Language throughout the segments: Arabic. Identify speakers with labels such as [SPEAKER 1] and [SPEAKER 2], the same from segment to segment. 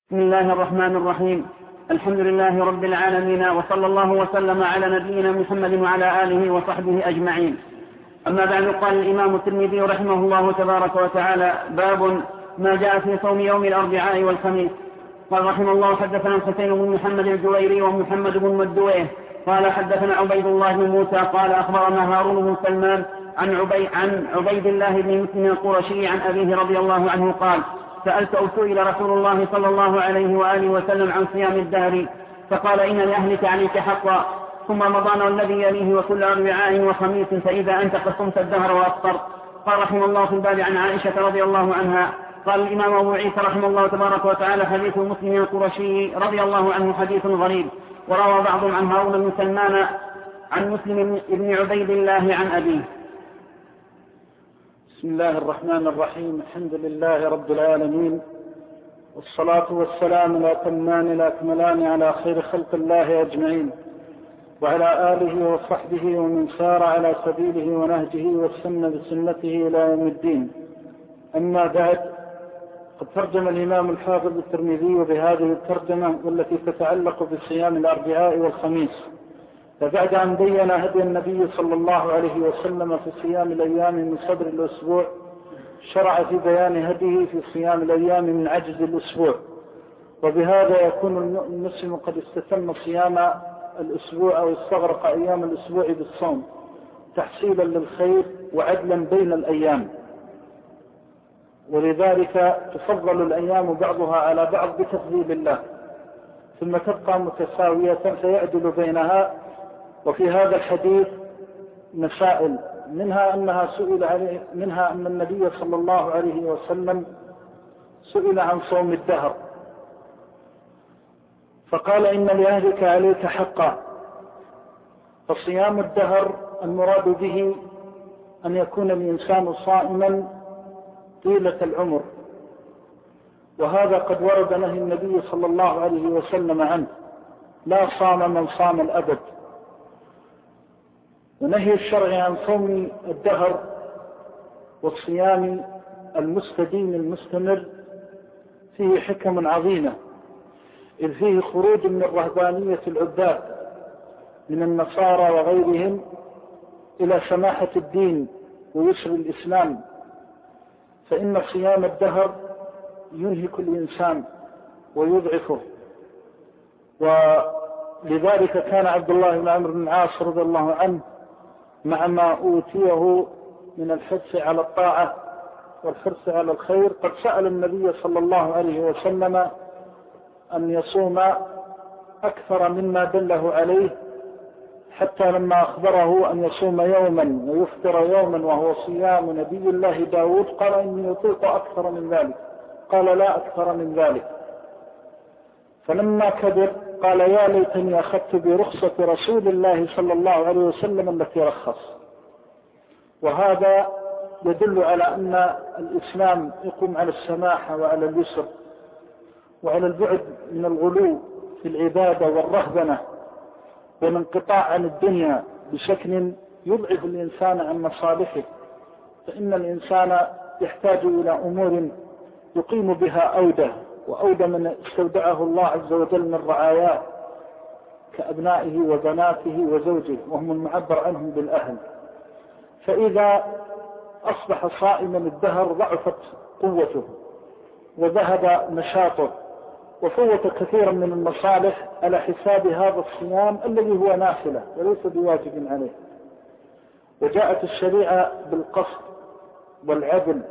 [SPEAKER 1] بسم الله الرحمن الرحيم. الحمد لله رب العالمين، وصلى الله وسلم على نبينا محمد وعلى آله وصحبه أجمعين. أما بعد، قال الإمام الترمذي رحمه الله تبارك وتعالى: باب ما جاء في صوم يوم الأربعاء والخميس. قال رحمه الله: حدثنا الحسين بن محمد الجويري ومحمد بن مدويه قال حدثنا عبيد الله بن موسى قال أخبرنا هارون بن سلمان عن عبيد الله بن مسلم القرشي عن أبيه رضي الله عنه قال: سألت أو سئل رسول الله صلى الله عليه وآله وسلم عن صيام الدهر فقال: إن لأهلك عليك حقا، ثم رمضان والذي يليه وكل أربعاء وخميس، فإذا أنت قد صمت الدهر وأفطرت. قال رحمه الله في الباب عن عائشة رضي الله عنها. قال الإمام أبو عيسى رحمه الله تبارك وتعالى: حديث مسلم القرشي رضي الله عنه حديث غريب. وروى بعضهم عن هارون بن سلمان عن مسلم بن عبيد الله عن أبيه.
[SPEAKER 2] بسم الله الرحمن الرحيم. الحمد لله رب العالمين، والصلاة والسلام الأتمان الأكملان على خير خلق الله أجمعين، وعلى آله وصحبه ومن سار على سبيله ونهجه والسنة بسنته إلى يوم الدين. أما بعد، قد ترجم الإمام الحافظ الترمذي بهذه الترجمة والتي تتعلق بصيام الأربعاء والخميس، فبعد أن بين هدي النبي صلى الله عليه وسلم في صيام الأيام من صدر الأسبوع، شرع في بيان هديه في صيام الأيام من عجز الأسبوع، وبهذا يكون المسلم قد استتم صيام الأسبوع أو استغرق أيام الأسبوع بالصوم تحصيلا للخير وعدلا بين الأيام. ولذلك تفضل الأيام بعضها على بعض بتفضيل الله، ثم تبقى متساوية فيعدل بينها. وفي هذا الحديث مسائل، منها أن النبي صلى الله عليه وسلم سئل عن صوم الدهر فقال: إن لأهلك عليك حقا. فصيام الدهر المراد به أن يكون الإنسان صائما طيلة العمر، وهذا قد ورد نهي النبي صلى الله عليه وسلم عنه: لا صام من صام الأبد. ونهي الشرع عن صوم الدهر والصيام المستديم المستمر فيه حكم عظيمة، إذ فيه خروج من الرهبانية العباد من النصارى وغيرهم إلى سماحة الدين ويسر الإسلام، فإن صيام الدهر ينهك الإنسان ويضعفه. ولذلك كان عبد الله بن عمرو بن العاص رضي الله عنه مع ما أوتيه من الحرص على الطاعة والحرص على الخير قد سأل النبي صلى الله عليه وسلم أن يصوم أكثر مما دله عليه، حتى لما أخبره أن يصوم يوما ويفطر يوما وهو صيام نبي الله داود قال: إني أطيق أكثر من ذلك. قال: لا أكثر من ذلك. فلما كبر قال: يا ليتني أخذت برخصة رسول الله صلى الله عليه وسلم التي رخص. وهذا يدل على أن الإسلام يقوم على السماحة وعلى اليسر وعلى البعد من الغلو في العبادة والرهبنة والانقطاع عن الدنيا بشكل يضعف الإنسان عن مصالحه. فإن الإنسان يحتاج إلى أمور يقيم بها أودة، وأودة من استودعه الله عز وجل من رعاياه كأبنائه وبناته وزوجه، وهم المعبر عنهم بالأهل. فإذا أصبح صائما الدهر ضعفت قوته وذهب نشاطه وفوت كثيرا من المصالح على حساب هذا الصيام الذي هو نافلة وليس بواجب عليه. وجاءت الشريعة بالقصد والعدل،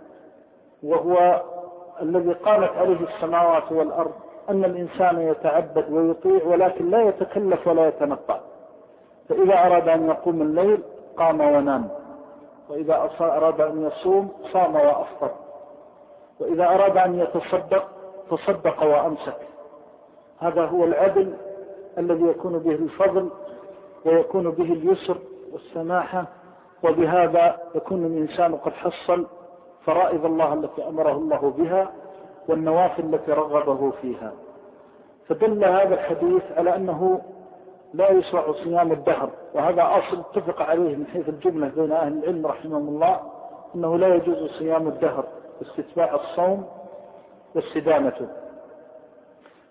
[SPEAKER 2] وهو الذي قامت عليه السماوات والأرض، أن الإنسان يتعبد ويطيع ولكن لا يتكلف ولا يتنطع. فإذا أراد أن يقوم الليل قام ونام، وإذا أراد أن يصوم صام وأفطر، وإذا أراد أن يتصدق تصدق وأمسك. هذا هو العدل الذي يكون به الفضل ويكون به اليسر والسماحة، وبهذا يكون الإنسان قد حصل فرائض الله التي أمره الله بها والنوافل التي رغبه فيها. فدل هذا الحديث على أنه لا يشرع صيام الدهر، وهذا أصل اتفق عليه من حيث الجملة بين أهل العلم رحمهم الله، أنه لا يجوز صيام الدهر باستتباع الصوم واستدامته.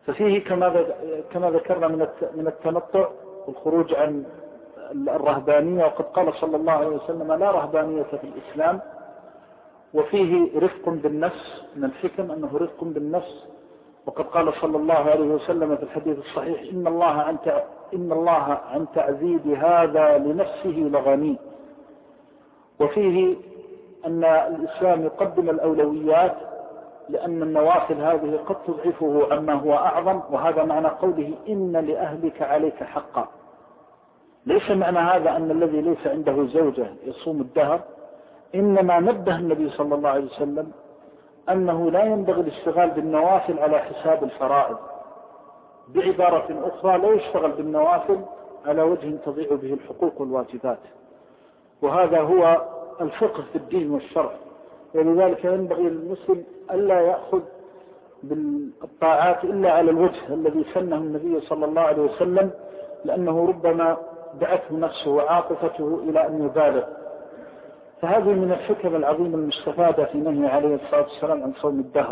[SPEAKER 2] ففيه كما ذكرنا من التنطع والخروج عن الرهبانية، وقد قال صلى الله عليه وسلم لا رهبانية في الإسلام. وفيه رفق بالنفس، من الحكم أنه رفق بالنفس، وقد قال صلى الله عليه وسلم في الحديث الصحيح إن الله عن تعذيب هذا لنفسه لغني. وفيه أن الإسلام يقدم الأولويات لأن النوافل هذه قد تضعفه عما هو أعظم، وهذا معنى قوله إن لأهلك عليك حقا. ليس معنى هذا أن الذي ليس عنده زوجة يصوم الدهر، إنما نبه النبي صلى الله عليه وسلم أنه لا ينبغي الاشتغال بالنوافل على حساب الفرائض. بعبارة أخرى لا يشتغل بالنوافل على وجه تضيع به الحقوق والواجبات، وهذا هو الفقه في الدين والشرع. ولذلك ينبغي للمسلم ألا يأخذ بالطاعات إلا على الوجه الذي سنه النبي صلى الله عليه وسلم، لأنه ربما دعته نفسه وعاطفته إلى أن يبالغ. فهذه من الحكم العظيمة المستفادة في نهي عليه الصلاة والسلام عن صوم الدهر.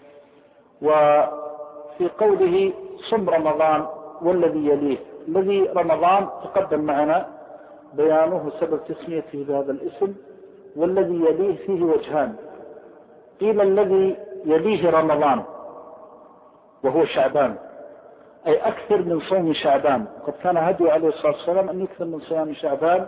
[SPEAKER 2] وفي قوله صم رمضان والذي يليه، الذي رمضان تقدم معنا بيانه سبب تسميته بهذا الاسم، والذي يليه فيه وجهان. قيل الذي يليه رمضان وهو شعبان، أي أكثر من صوم شعبان، قد كان هدي عليه الصلاة والسلام أن يكثر من صيام شعبان.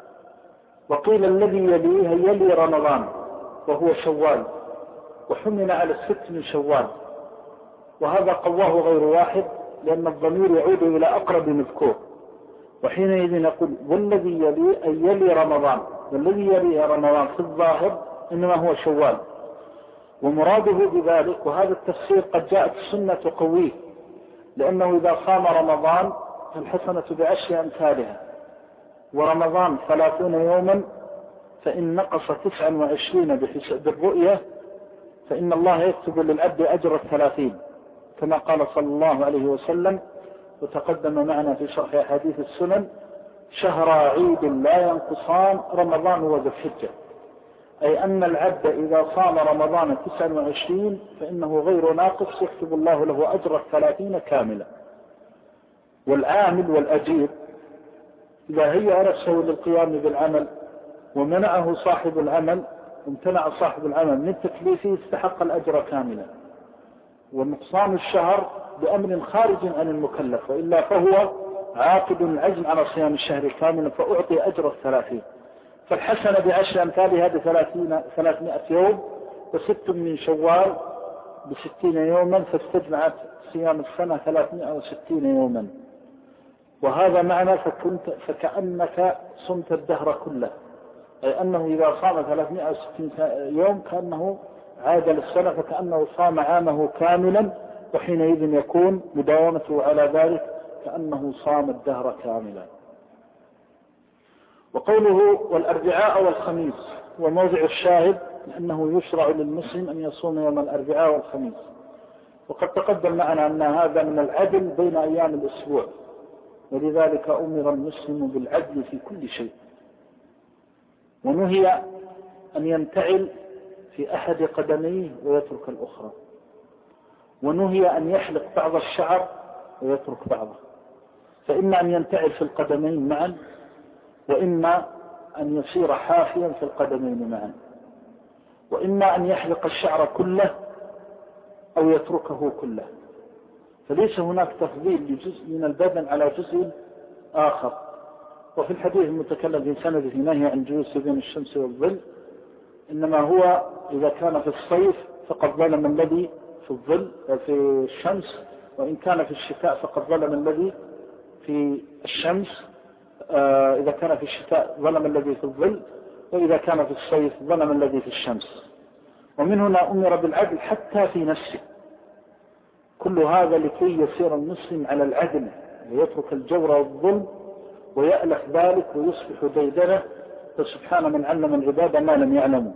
[SPEAKER 2] وقيل الذي يليه يلي رمضان وهو شوال، وحمل على 6 من شوال، وهذا قواه غير واحد لأن الضمير يعود إلى أقرب مذكور. وحينئذ نقول والذي يلي أي يلي رمضان، والذي يلي رمضان في الظاهر إنما هو شوال. ومراده بذلك، وهذا التفسير قد جاءت السنة تقويه، لأنه إذا صام رمضان فالحسنة ب10 أمثالها، ورمضان 30 يوما، فإن نقص 29 بالرؤية فإن الله يكتب للعبد أجر 30، كما قال صلى الله عليه وسلم. وتقدم معنا في شرح أحاديث السنن شهر عيد لا ينقصان رمضان وذو الحجة، أي أن العبد إذا صام رمضان 29 فإنه غير ناقص، يكتب الله له أجر 30 كاملة. والعامل والأجير إذا هي نفسه للقيام بالعمل ومنعه صاحب العمل، امتنع صاحب العمل من تكليفه، استحق الأجر كاملا. ونقصان الشهر بأمر خارج عن المكلف، وإلا فهو عاقد العزم على صيام الشهر كاملا فأعطي أجر 30. فالحسنة ب10 أمثالها ب300 يوم، و6 من شوال ب60 يوما، فاستجمعت صيام السنة 360 يوما. وهذا معنى فكأنك صمت الدهر كله، أي أنه إذا صام 360 يوم كأنه عاد للسنة، فكأنه صام عامه كاملا، وحينئذ يكون مداومته على ذلك كأنه صام الدهر كاملا. وقوله والأربعاء والخميس وموضع الشاهد، لأنه يشرع للمسلم أن يصوم يوم الأربعاء والخميس. وقد تقدم معنا أن هذا من العدل بين أيام الأسبوع، ولذلك أمر المسلم بالعدل في كل شيء. ونهي أن ينتعل في أحد قدميه ويترك الأخرى، ونهي أن يحلق بعض الشعر ويترك بعضه، فإما أن ينتعل في القدمين معا، وإما أن يصير حافيا في القدمين معا، وإما أن يحلق الشعر كله أو يتركه كله. فليس هناك تفضيل لجزء من البدن على جزء آخر. وفي الحديث المتكلم في سنده في نهي عن جلوس بين الشمس والظل، إنما هو إذا كان في الصيف فقد ظلم الذي في الظل في الشمس، وإن كان في الشتاء فقد ظلم الذي في الشمس. إذا كان في الشتاء ظلم الذي في الظل، وإذا كان في الصيف ظلم الذي في الشمس. ومن هنا أمر بالعدل حتى في نفسه. كل هذا لكي يسير المسلم على العدل ويترك الجور والظلم ويألف ذلك ويصبح ديدنه. فسبحان من علم العباد ما لم يعلموا.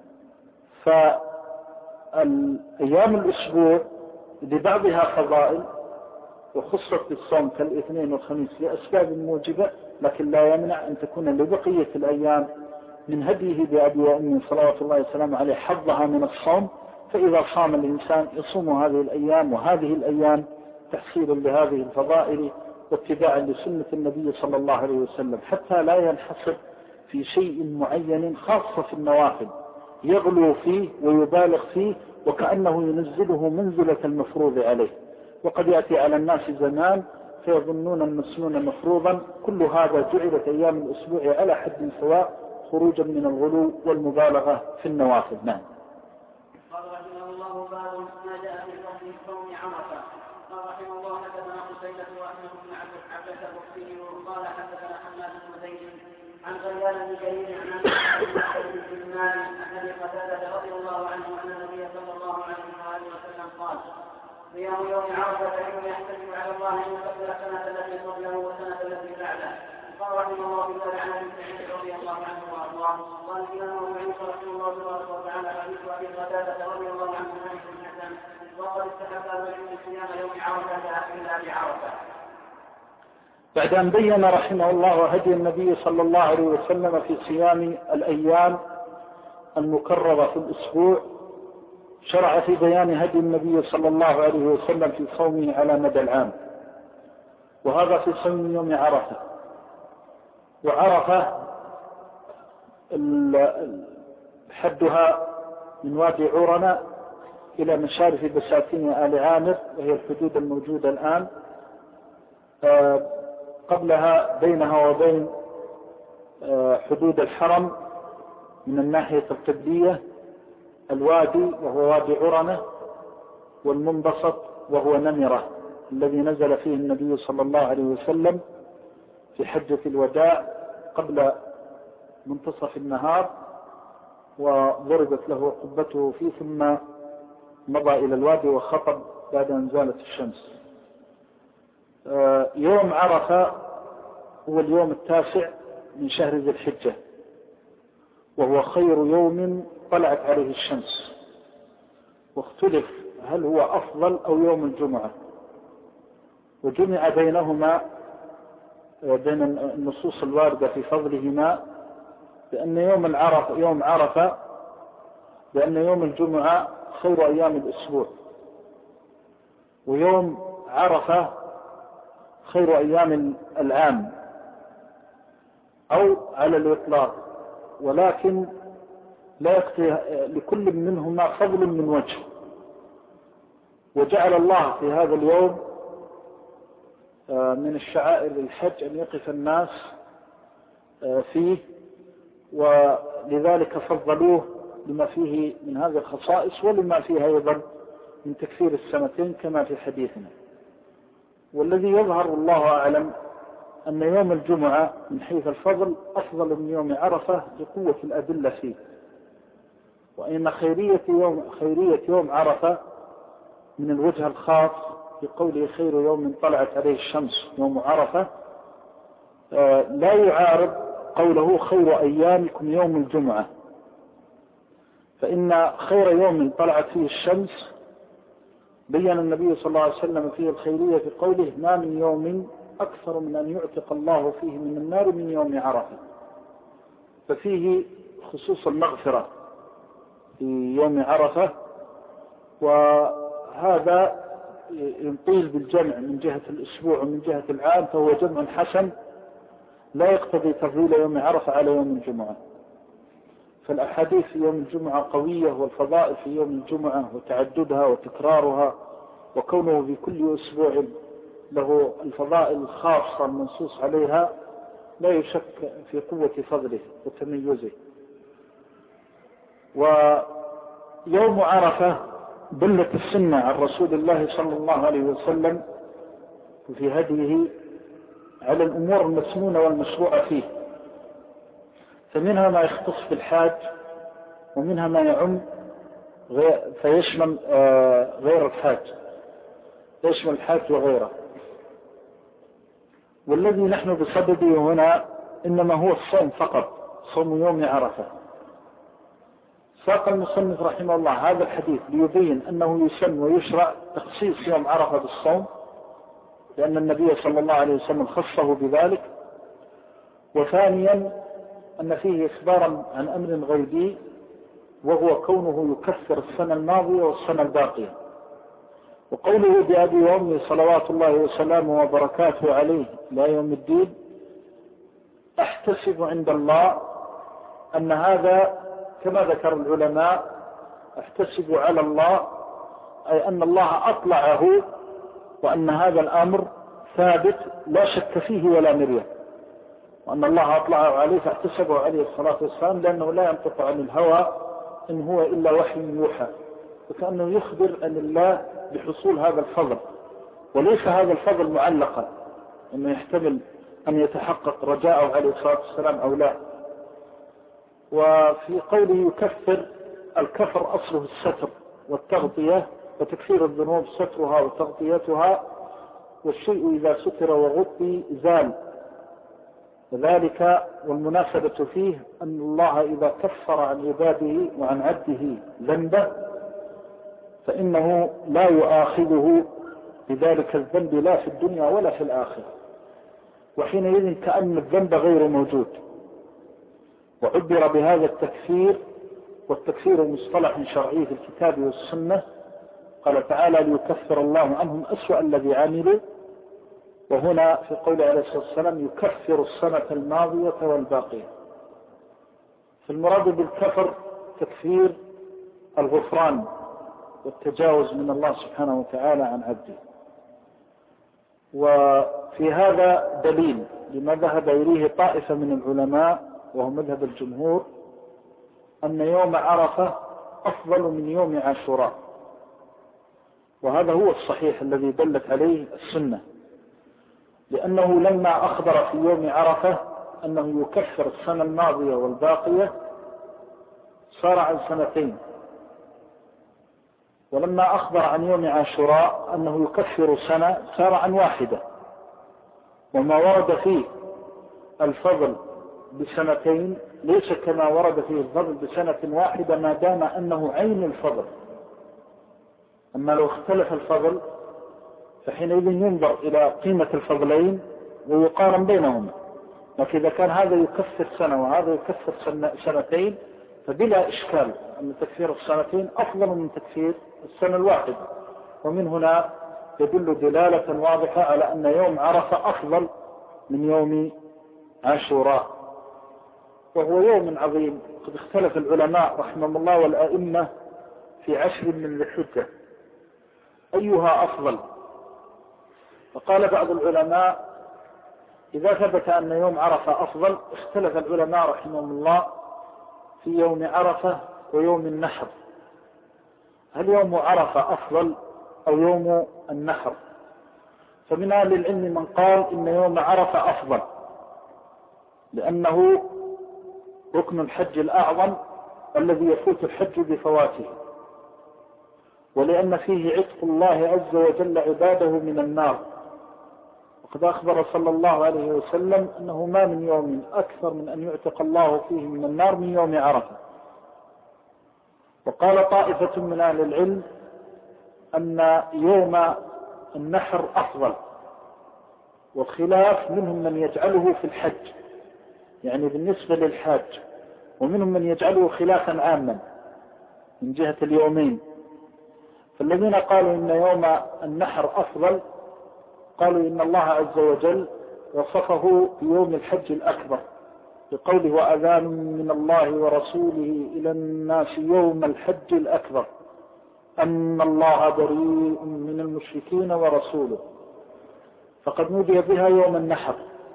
[SPEAKER 2] فالأيام الأسبوع لبعضها فضائل وخصت بالصوم كالاثنين والخميس لأسباب موجبة، لكن لا يمنع أن تكون لبقية الأيام من هديه بأبي وأمي صلوات الله وسلامه عليه حظها من الصوم. فإذا صام الإنسان يصوم هذه الأيام وهذه الأيام تحصيلا لهذه الفضائل واتباعا لسنة النبي صلى الله عليه وسلم، حتى لا ينحصر في شيء معين، خاصة في النوافل يغلو فيه ويبالغ فيه وكأنه ينزله منزلة المفروض عليه. وقد يأتي على الناس زمان فيظنون أن السنن مفروضا. كل هذا جعلت أيام الأسبوع على حد سواء خروجا من الغلو والمبالغة في النوافل. نعم.
[SPEAKER 1] قال رحمه الله باب ما جاء في فضل صوم عرفة. قال رحمه الله حدثنا قتيبة وأحمد بن عبد الوكيل قال حدثنا حماد بن زيد عن غيان بن جرير عن بن مالك عن ابي قتادة رضي الله عنه أن النبي صلى الله عليه وآله وسلم قال: صيام يوم عرفة يوم يحتسب على الله أن يكفر السنة التي قبله والسنة التي بعده. قال رحمه الله في ذلك عن ابي سعيد رضي الله عنه وارضاه. قال الامام ابو عيسى رحمه الله تبارك وتعالى حديث ابي قتادة رضي الله عنه عن ابن حسن وقد استحب الرجل صيام يوم عرفة الا بعرفة.
[SPEAKER 2] بعد أن بين رحمه الله هدي النبي صلى الله عليه وسلم في صيام الأيام المكررة في الأسبوع، شرع في بيان هدي النبي صلى الله عليه وسلم في صومه على مدى العام، وهذا في صوم يوم عرفة. وعرفة حدها من وادي عرنة إلى مشارف بساتين آل عامر، وهي الحدود الموجودة الآن. قبلها بينها وبين حدود الحرم من الناحية القبلية الوادي وهو وادي عرنة، والمنبسط وهو نمرة الذي نزل فيه النبي صلى الله عليه وسلم في حجة الوداع قبل منتصف النهار، وضربت له قبته فيه ثم مضى إلى الوادي وخطب بعد أن زالت الشمس. يوم عرفة هو اليوم 9 من شهر ذي الحجة، وهو خير يوم طلعت عليه الشمس، واختلف هل هو أفضل أو يوم الجمعة، وجمع بينهما بين النصوص الواردة في فضلهما بأن يوم عرفة بأن يوم الجمعة خير أيام الأسبوع، ويوم عرفة خير أيام العام أو على الإطلاق، ولكن لا يكفي لكل منهما فضل من وجه. وجعل الله في هذا اليوم من الشعائر الحج أن يقف الناس فيه، ولذلك فضلوه لما فيه من هذه الخصائص ولما فيه أيضا من تكفير السنتين كما في حديثنا. والذي يظهر الله أعلم أن يوم الجمعة من حيث الفضل أفضل من يوم عرفة لقوة الأدلة فيه، وإن خيرية يوم عرفة من الوجه الخاص بقوله خير يوم طلعت عليه الشمس يوم عرفة لا يعارض قوله خير أيامكم يوم الجمعة، فإن خير يوم طلعت فيه الشمس بيّن النبي صلى الله عليه وسلم فيه الخيرية في قوله ما من يوم أكثر من أن يعتق الله فيه من النار من يوم عرفة، ففيه خصوص المغفرة في يوم عرفة. وهذا ينطيل بالجمع من جهة الأسبوع ومن جهة العام، فهو جمع حسن لا يقتضي تفضيل يوم عرفة على يوم الجمعة. فالأحاديث في يوم الجمعة قوية، والفضائل في يوم الجمعة وتعددها وتكرارها وكونه في كل أسبوع له الفضائل الخاصة المنصوص عليها لا يشك في قوة فضله وتميزه. ويوم عرفة دلت السنة عن رسول الله صلى الله عليه وسلم في هديه على الأمور المسنونة والمشروعة فيه، فمنها ما يختص بالحاج، ومنها ما يعم فيشمل غير الحاج، يشمل الحاج وغيره. والذي نحن بصدده هنا إنما هو الصوم فقط، صوم يوم عرفة. ساق المصنف رحمه الله هذا الحديث ليبين أنه يسن ويشرع تخصيص يوم عرفة بالصوم، لأن النبي صلى الله عليه وسلم خصه بذلك. وثانيا أن فيه إخبارا عن أمر غيبي، وهو كونه يكفر السنة الماضية والسنة الباقية، وقوله بأبي وأمي صلوات الله وسلامه وبركاته عليه لا يوم الدين، أحتسب عند الله أن هذا كما ذكر العلماء أحتسب على الله، أي أن الله أطلعه وأن هذا الأمر ثابت لا شك فيه ولا مرية، وأن الله أطلعه عليه فاحتسبه عليه الصلاة والسلام، لأنه لا ينطق عن الهوى إن هو إلا وحي يوحى، وكأنه يخبر عن الله بحصول هذا الفضل، وليس هذا الفضل معلقا أنه يحتمل أن يتحقق رجاءه عليه الصلاة والسلام أو لا. وفي قوله يكفر، الكفر أصله الستر والتغطية، وتكفير الذنوب سترها وتغطيتها، والشيء إذا ستر وغطي زال، وذلك والمناسبة فيه أن الله إذا كفر عن عباده وعن عبده ذنبه فإنه لا يؤاخذه بذلك الذنب لا في الدنيا ولا في الآخرة، وحينئذ كأن الذنب غير موجود. وعبر بهذا التكفير، والتكفير مصطلح شرعي في الكتاب والسنة، قال تعالى ليكفر الله عنهم أسوأ الذي عملوا، وهنا في قول عليه الصلاة والسلام يكفر السنة الماضية والباقية. فالمراد بالكفر تكفير الغفران والتجاوز من الله سبحانه وتعالى عن عبده. وفي هذا دليل لما ذهب إليه طائفة من العلماء وهو مذهب الجمهور، أن يوم عرفة أفضل من يوم عاشوراء، وهذا هو الصحيح الذي دلت عليه السنة، لأنه لما أخبر في يوم عرفة أنه يكفر السنة الماضية والباقية صار عن سنتين، ولما أخبر عن يوم عاشوراء أنه يكفر سنة صار عن واحدة، وما ورد فيه الفضل بسنتين ليس كما ورد فيه الفضل بسنة واحدة ما دام أنه عين الفضل. أما لو اختلف الفضل فحينئذ ينظر إلى قيمة الفضلين ويقارن بينهما، لكن إذا كان هذا يكفر سنة وهذا يكفر سنتين فبلا إشكال أن تكفير السنتين أفضل من تكفير السنة الواحدة. ومن هنا يدل دلالة واضحة على أن يوم عرفة أفضل من يوم عاشوراء، وهو يوم عظيم. قد اختلف العلماء رحمهم الله والأئمة في 10 من ذي الحجة أيها أفضل، فقال بعض العلماء إذا ثبت أن يوم عرفة أفضل اختلف العلماء رحمهم الله في يوم عرفة ويوم النحر، هل يوم عرفة أفضل أو يوم النحر؟ فمن أهل العلم من قال إن يوم عرفة أفضل لأنه ركن الحج الأعظم الذي يفوت الحج بفواته، ولأن فيه عتق الله عز وجل عباده من النار، وقد أخبر صلى الله عليه وسلم أنه ما من يوم أكثر من أن يعتق الله فيه من النار من يوم عرفة. وقال طائفة من أهل العلم أن يوم النحر أفضل، والخلاف منهم من يجعله في الحج يعني بالنسبة للحاج، ومنهم من يجعله خلافا عاما من جهة اليومين. فالذين قالوا إن يوم النحر أفضل قالوا إن الله عز وجل وصفه بيوم الحج الأكبر بقوله وأذان من الله ورسوله إلى الناس يوم الحج الأكبر أن الله بريء من المشركين ورسوله، فقد نودي بها يوم النحر،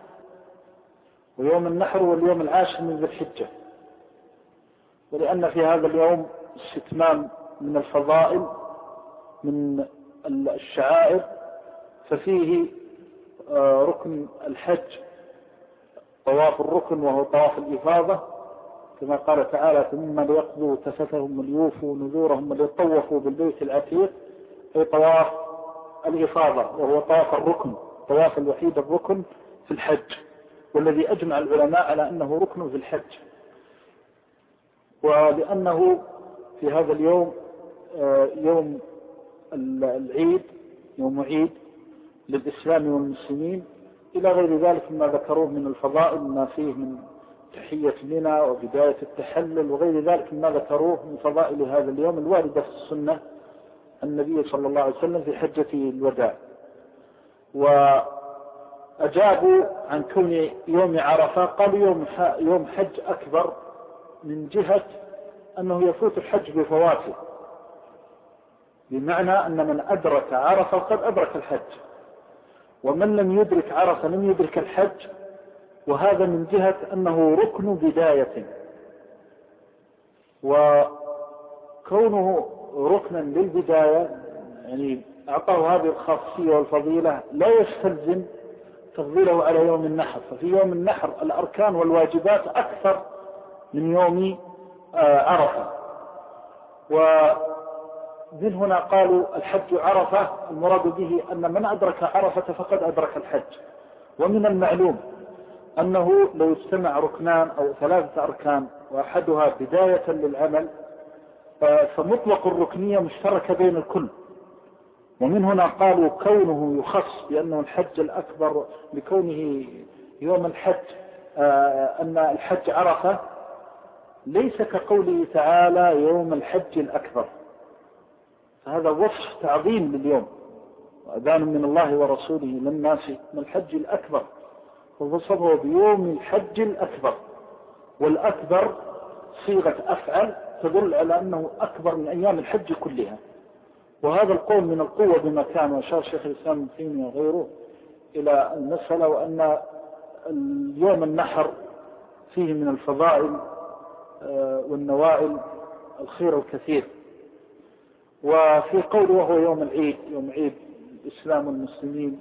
[SPEAKER 2] ويوم النحر واليوم العاشر من ذي الحجة، ولأن في هذا اليوم استتمام من الفضائل من الشعائر، ففيه ركن الحج طواف الركن وهو طواف الإفاضة، كما قال تعالى ثم ليقضوا تفتهم وليوفوا نذورهم وليطوفوا بالبيت العتيق، أي طواف الإفاضة وهو طواف الركن، طواف الوحيد الركن في الحج، والذي أجمع العلماء على أنه ركن في الحج. ولأنه في هذا اليوم يوم العيد، يوم عيد للإسلام والمسلمين، إلى غير ذلك ما ذكروه من الفضائل ما فيه من تحية منى وبداية التحلل وغير ذلك ما ذكروه من فضائل هذا اليوم الواردة في السنة النبي صلى الله عليه وسلم في حجة الوداع، وأجابوا عن كون يوم عرفة قالوا يوم حج أكبر من جهة أنه يفوت الحج بفواته، بمعنى أن من أدرك عرفة قد أدرك الحج، ومن لم يدرك عرفة لم يدرك الحج، وهذا من جهة أنه ركن بداية، وكونه ركنا للبداية يعني أعطاه هذه الخاصية والفضيلة لا يستلزم تفضيله على يوم النحر. ففي يوم النحر الأركان والواجبات أكثر من يوم عرفة. ومن هنا قالوا الحج عرفة، المراد به أن من أدرك عرفة فقد أدرك الحج. ومن المعلوم أنه لو اجتمع ركنان أو 3 أركان وأحدها بداية للعمل فمطلق الركنية مشتركة بين الكل. ومن هنا قالوا كونه يخص بأنه الحج الأكبر لكونه يوم الحج أن الحج عرفة، ليس كقوله تعالى يوم الحج الأكبر، فهذا وصف تعظيم لليوم، وأذان من الله ورسوله للناس من الحج الأكبر، فوصفه بيوم الحج الأكبر، والأكبر صيغة أفعل تدل على أنه أكبر من أيام الحج كلها. وهذا القول من القوة بما كان، وأشار شيخ الإسلام ابن تيمية وغيره إلى المسألة، وأن اليوم النحر فيه من الفضائل والنوائل الخير الكثير. وفي قول وهو يوم العيد، يوم عيد الإسلام والمسلمين،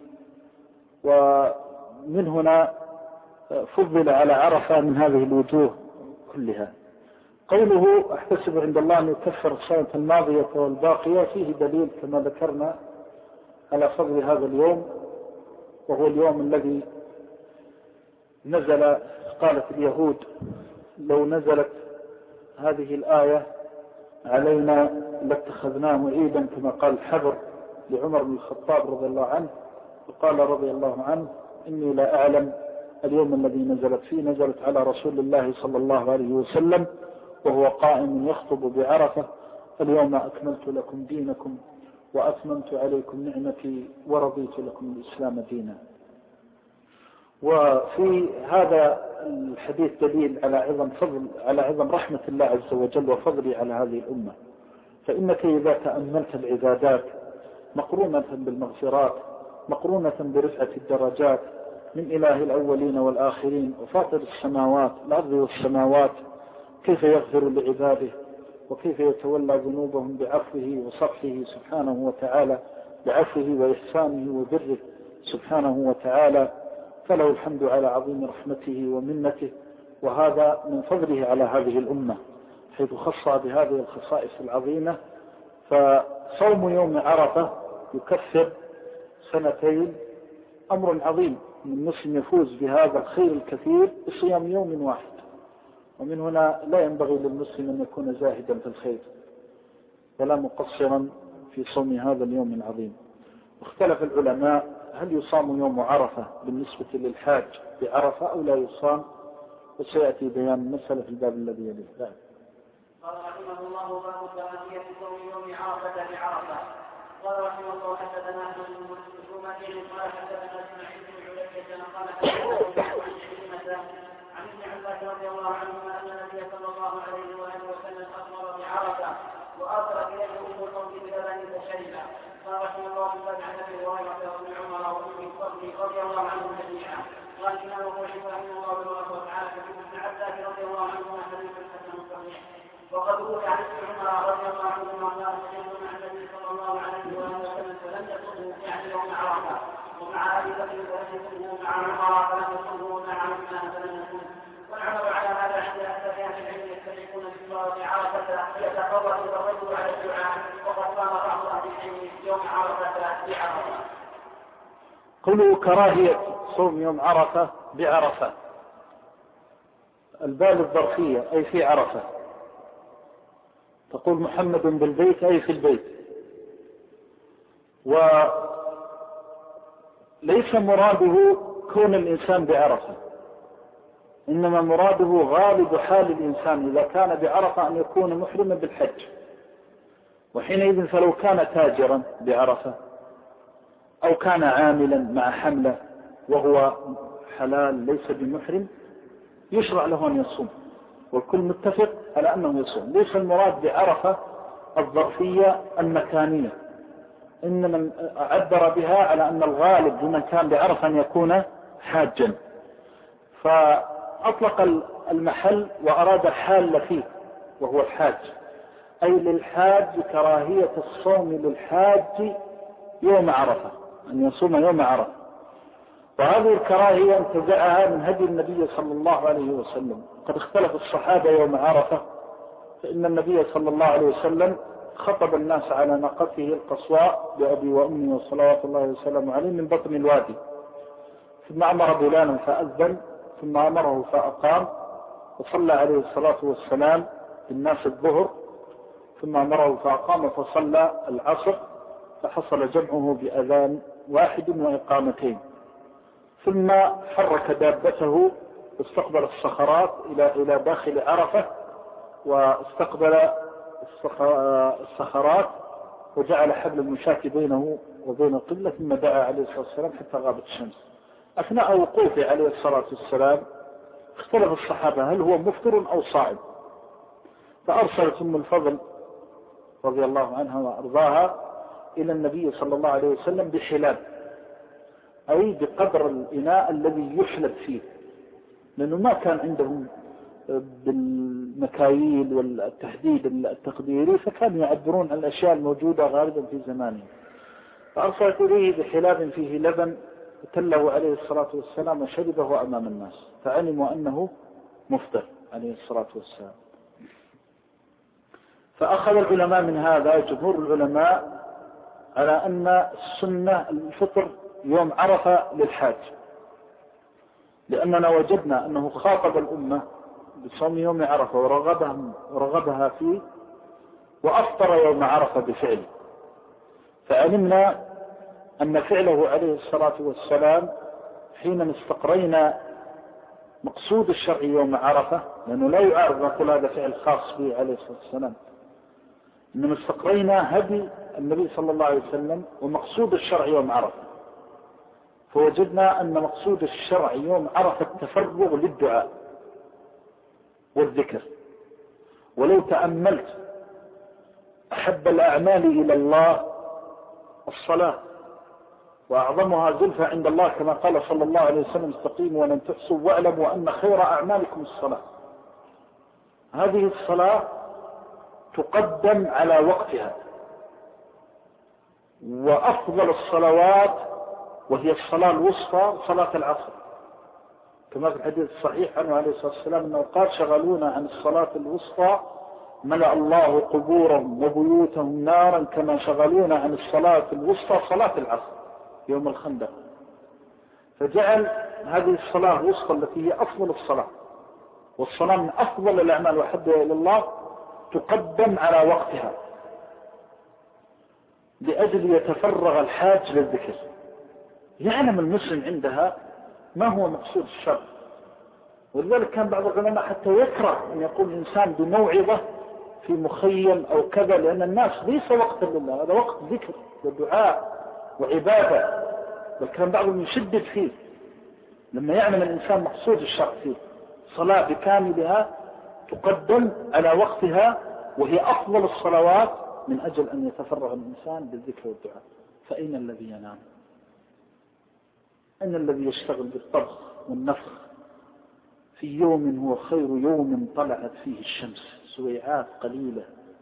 [SPEAKER 2] ومن هنا فضل على عرفة من هذه الوجوه كلها. قوله احتسب عند الله أن يكفر السنة الماضية والباقية فيه دليل كما ذكرنا على فضل هذا اليوم، وهو اليوم الذي نزل، قالت اليهود لو نزلت هذه الآية علينا لاتخذناه عيدا، كما قال الحبر لعمر بن الخطاب رضي الله عنه، وقال رضي الله عنه إني لا أعلم اليوم الذي نزلت فيه نزلت على رسول الله صلى الله عليه وسلم وهو قائم يخطب بعرفة: اليوم أكملت لكم دينكم وأتممت عليكم نعمتي ورضيت لكم الإسلام دينا. وفي هذا الحديث دليل على عظم رحمة الله عز وجل وفضله على هذه الأمة. فإنك إذا تأملت العبادات مقرونة بالمغفرات، مقرونة برفعة الدرجات من إله الأولين والآخرين وفاطر السماوات الأرض والسماوات، كيف يغفر لعباده وكيف يتولى ذنوبهم بعفوه وصفحه سبحانه وتعالى، بعفوه وإحسانه وبره سبحانه وتعالى، فله الحمد على عظيم رحمته ومنته. وهذا من فضله على هذه الأمة حيث خصها بهذه الخصائص العظيمة. فصوم يوم عرفة يكفر 2 سنين، أمر عظيم من المسلم يفوز بهذا الخير الكثير بصيام يوم واحد. ومن هنا لا ينبغي للمسلم أن يكون زاهدا في الخير ولا مقصرا في صوم هذا اليوم العظيم. واختلف العلماء هل يصام يوم عرفة بالنسبة للحاج بعرفة أو لا يصام، وسيأتي بيان المسألة في الباب الذي يليه.
[SPEAKER 1] قال رحمه الله باب كراهية صوم يوم عرفة بعرفة. قال رحمه الله حدثنا أحمد بن مسلم قال حدثنا اسماعيل بن علية قال حدثنا عن ابن عباس رضي الله عنهما أن النبي صلى الله عليه وآله وسلم أخبر بعرفة وأرسل إليه أم القوم بلبن فشرب. قال رحمه الله عن أبي هريرة وابن عمر وأم الفضل رضي الله عنهم جميعا. قال الإمام أبو عيسى رحمه الله تبارك وتعالى في ابن عباس رضي الله عنهما حديث حسن صحيح. وقد روي عن ابن عمر رضي الله عنهما قال سجدت مع النبي صلى الله عليه وآله وسلم فلم يكن يعني يوم عرفة، ومع أبي بكر فلم يكن مع عمر فلم يكن مع عثمان فلم يكن. والعمل على هذا عند أكثر أهل العلم يستحقون بصلاة عرفة يتفرد الرجل على الدعاء، وقد قام بعض أهل العلم يوم عرفة بعرفة.
[SPEAKER 2] قوله كراهية صوم يوم عرفة بعرفة، البال الظرفية أي في عرفة، تقول محمد بالبيت أي في البيت. وليس مراده كون الإنسان بعرفة، إنما مراده غالب حال الإنسان إذا كان بعرفة أن يكون محرما بالحج، وحينئذ فلو كان تاجرا بعرفة أو كان عاملا مع حملة وهو حلال ليس بمحرم يشرع له أن يصوم، والكل متفق على أنه يصوم. ليس المراد بعرفة الظرفية المكانية، إنما عبر بها على أن الغالب لمن كان بعرفة أن يكون حاجا، فأطلق المحل وأراد الحال فيه وهو الحاج، أي للحاج كراهية الصوم للحاج يوم عرفة، أن يصوم يوم عرفة. وهذه الكراهية انتزعها من هدي النبي صلى الله عليه وسلم. قد اختلف الصحابة يوم عرفة، فإن النبي صلى الله عليه وسلم خطب الناس على ناقته القصواء بأبي وأمي وصلوات الله وسلامه عليه من بطن الوادي، ثم أمر بلالا فأذن، ثم أمره فأقام، وصلى عليه الصلاة والسلام بالناس الظهر، ثم أمره فأقام فصلى العصر، فحصل جمعه بأذان واحد وإقامتين. ثم حرك دابته واستقبل الصخرات إلى داخل عرفة، واستقبل الصخرات وجعل حبل المشاة بينه وبين القبلة، ثم دعا عليه الصلاة والسلام حتى غابت الشمس. أثناء وقوفه عليه الصلاة والسلام اختلف الصحابة هل هو مفطر أو صائم، فأرسلت أم الفضل رضي الله عنها وأرضاها إلى النبي صلى الله عليه وسلم بحلاب، أي بقدر الإناء الذي يحلب فيه، لأنه ما كان عندهم بالمكاييل والتحديد التقديري، فكانوا يعبرون عن الأشياء الموجودة غالبا في زمانهم. فأرسلت إليه بحلاب فيه لبن وتله عليه الصلاة والسلام وشربه أمام الناس، فعلموا أنه مفطر عليه الصلاة والسلام. فأخذ العلماء من هذا جمهور العلماء على أن السنة الفطر يوم عرفة للحاج، لأننا وجدنا أنه خاطب الأمة بصوم يوم عرفة ورغبها فيه، وأفطر يوم عرفة بفعله، فعلمنا أن فعله عليه الصلاة والسلام حين استقرينا مقصود الشرع يوم عرفة، لأنه لا يعارض نقول هذا فعل خاص به عليه الصلاة والسلام، إنما استقرينا هدي النبي صلى الله عليه وسلم ومقصود الشرع يوم عرفة، فوجدنا أن مقصود الشرع يوم عرفة التفرغ للدعاء والذكر. ولو تأملت أحب الأعمال إلى الله الصلاة، وأعظمها زلفى عند الله كما قال صلى الله عليه وسلم استقيموا ولن تحصوا واعلموا أن خير أعمالكم الصلاة. هذه الصلاة تقدم على وقتها، وأفضل الصلوات وهي الصلاة الوسطى صلاة العصر، كما في الحديث الصحيح عنه عليه الصلاة والسلام أنه قال شغلونا عن الصلاة الوسطى ملأ الله قبورهم وبيوتهم نارا كما شغلونا عن الصلاة الوسطى صلاة العصر يوم الخندق. فجعل هذه الصلاة الوسطى التي هي أفضل الصلاة، والصلاة من أفضل الأعمال وحبها إلى الله، تقدم على وقتها لأجل يتفرغ الحاج للذكر. يعلم المسلم عندها ما هو مقصود الشرع، ولذلك كان بعض العلماء حتى يكره أن يقول الإنسان بموعظة في مخيم أو كذا، لأن الناس ليس وقتا لله، هذا وقت ذكر ودعاء وعبادة، بل كان بعضهم يشدد فيه لما يعلم الإنسان مقصود الشرع فيه. صلاة بكاملها تقدم على وقتها، وهي أفضل الصلوات من أجل أن يتفرغ الإنسان بالذكر والدعاء. فأين الذي ينام؟ أين الذي يشتغل بالطبخ والنفخ في يوم هو خير يوم طلعت فيه الشمس، سويعات قليلة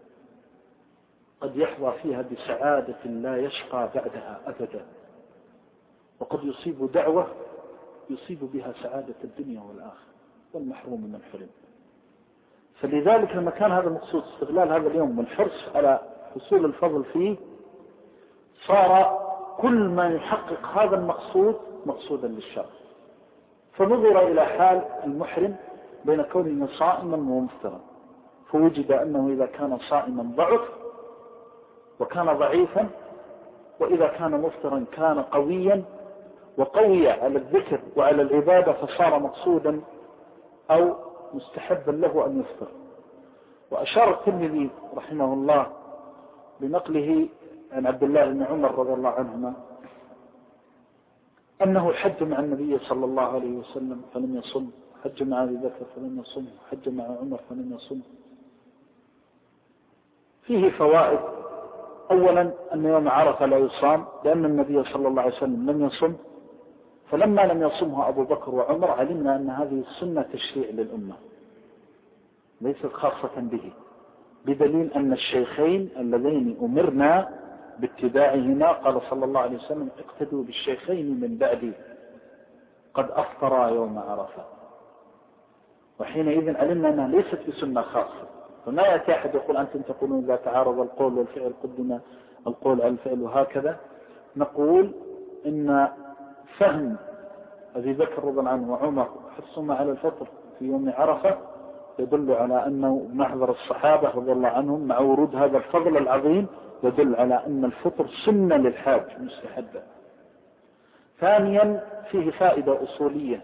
[SPEAKER 2] قد يحظى فيها بسعادة لا يشقى بعدها أبدا، وقد يصيب دعوة يصيب بها سعادة الدنيا والآخرة، والمحروم من حرم. فلذلك لما كان هذا المقصود استغلال هذا اليوم والحرص على حصول الفضل فيه، صار كل ما يحقق هذا المقصود مقصودا للشرع. فنظر إلى حال المحرم بين كونه صائما ومفطرا، فوجد أنه إذا كان صائما ضعف وكان ضعيفا، وإذا كان مفطرا كان قويا وقوي على الذكر وعلى العبادة، فصار مقصودا أو مستحبا له أن يفطر. وأشار الترمذي رحمه الله بنقله عن عبد الله بن عمر رضي الله عنهما أنه حج مع النبي صلى الله عليه وسلم فلم يصم، حج مع أبي بكر فلم يصم، حج مع عمر فلم يصم. فيه فوائد. أولا أن يوم عرفة لا يصام لأن النبي صلى الله عليه وسلم لم يصم، فلما لم يصمها أبو بكر وعمر علمنا أن هذه السنة تشريع للأمة ليست خاصة به، بدليل أن الشيخين اللذين أمرنا باتباعهما قال صلى الله عليه وسلم اقتدوا بالشيخين من بعدي قد أفطرا يوم عرفة، وحينئذ علمنا أنها ليست بسنة خاصة. فما يأتي أحد يقول أنتم تقولون إذا تعارض القول والفعل قدم القول على الفعل وهكذا. نقول إن فهم أبي بكر رضي الله عنه وعمر حرصهما على الفطر في يوم عرفة يدل على أنه محضر الصحابة رضي الله عنهم مع ورود هذا الفضل العظيم يدل على أن الفطر سنة للحاج مستحبة. ثانيا فيه فائدة أصولية،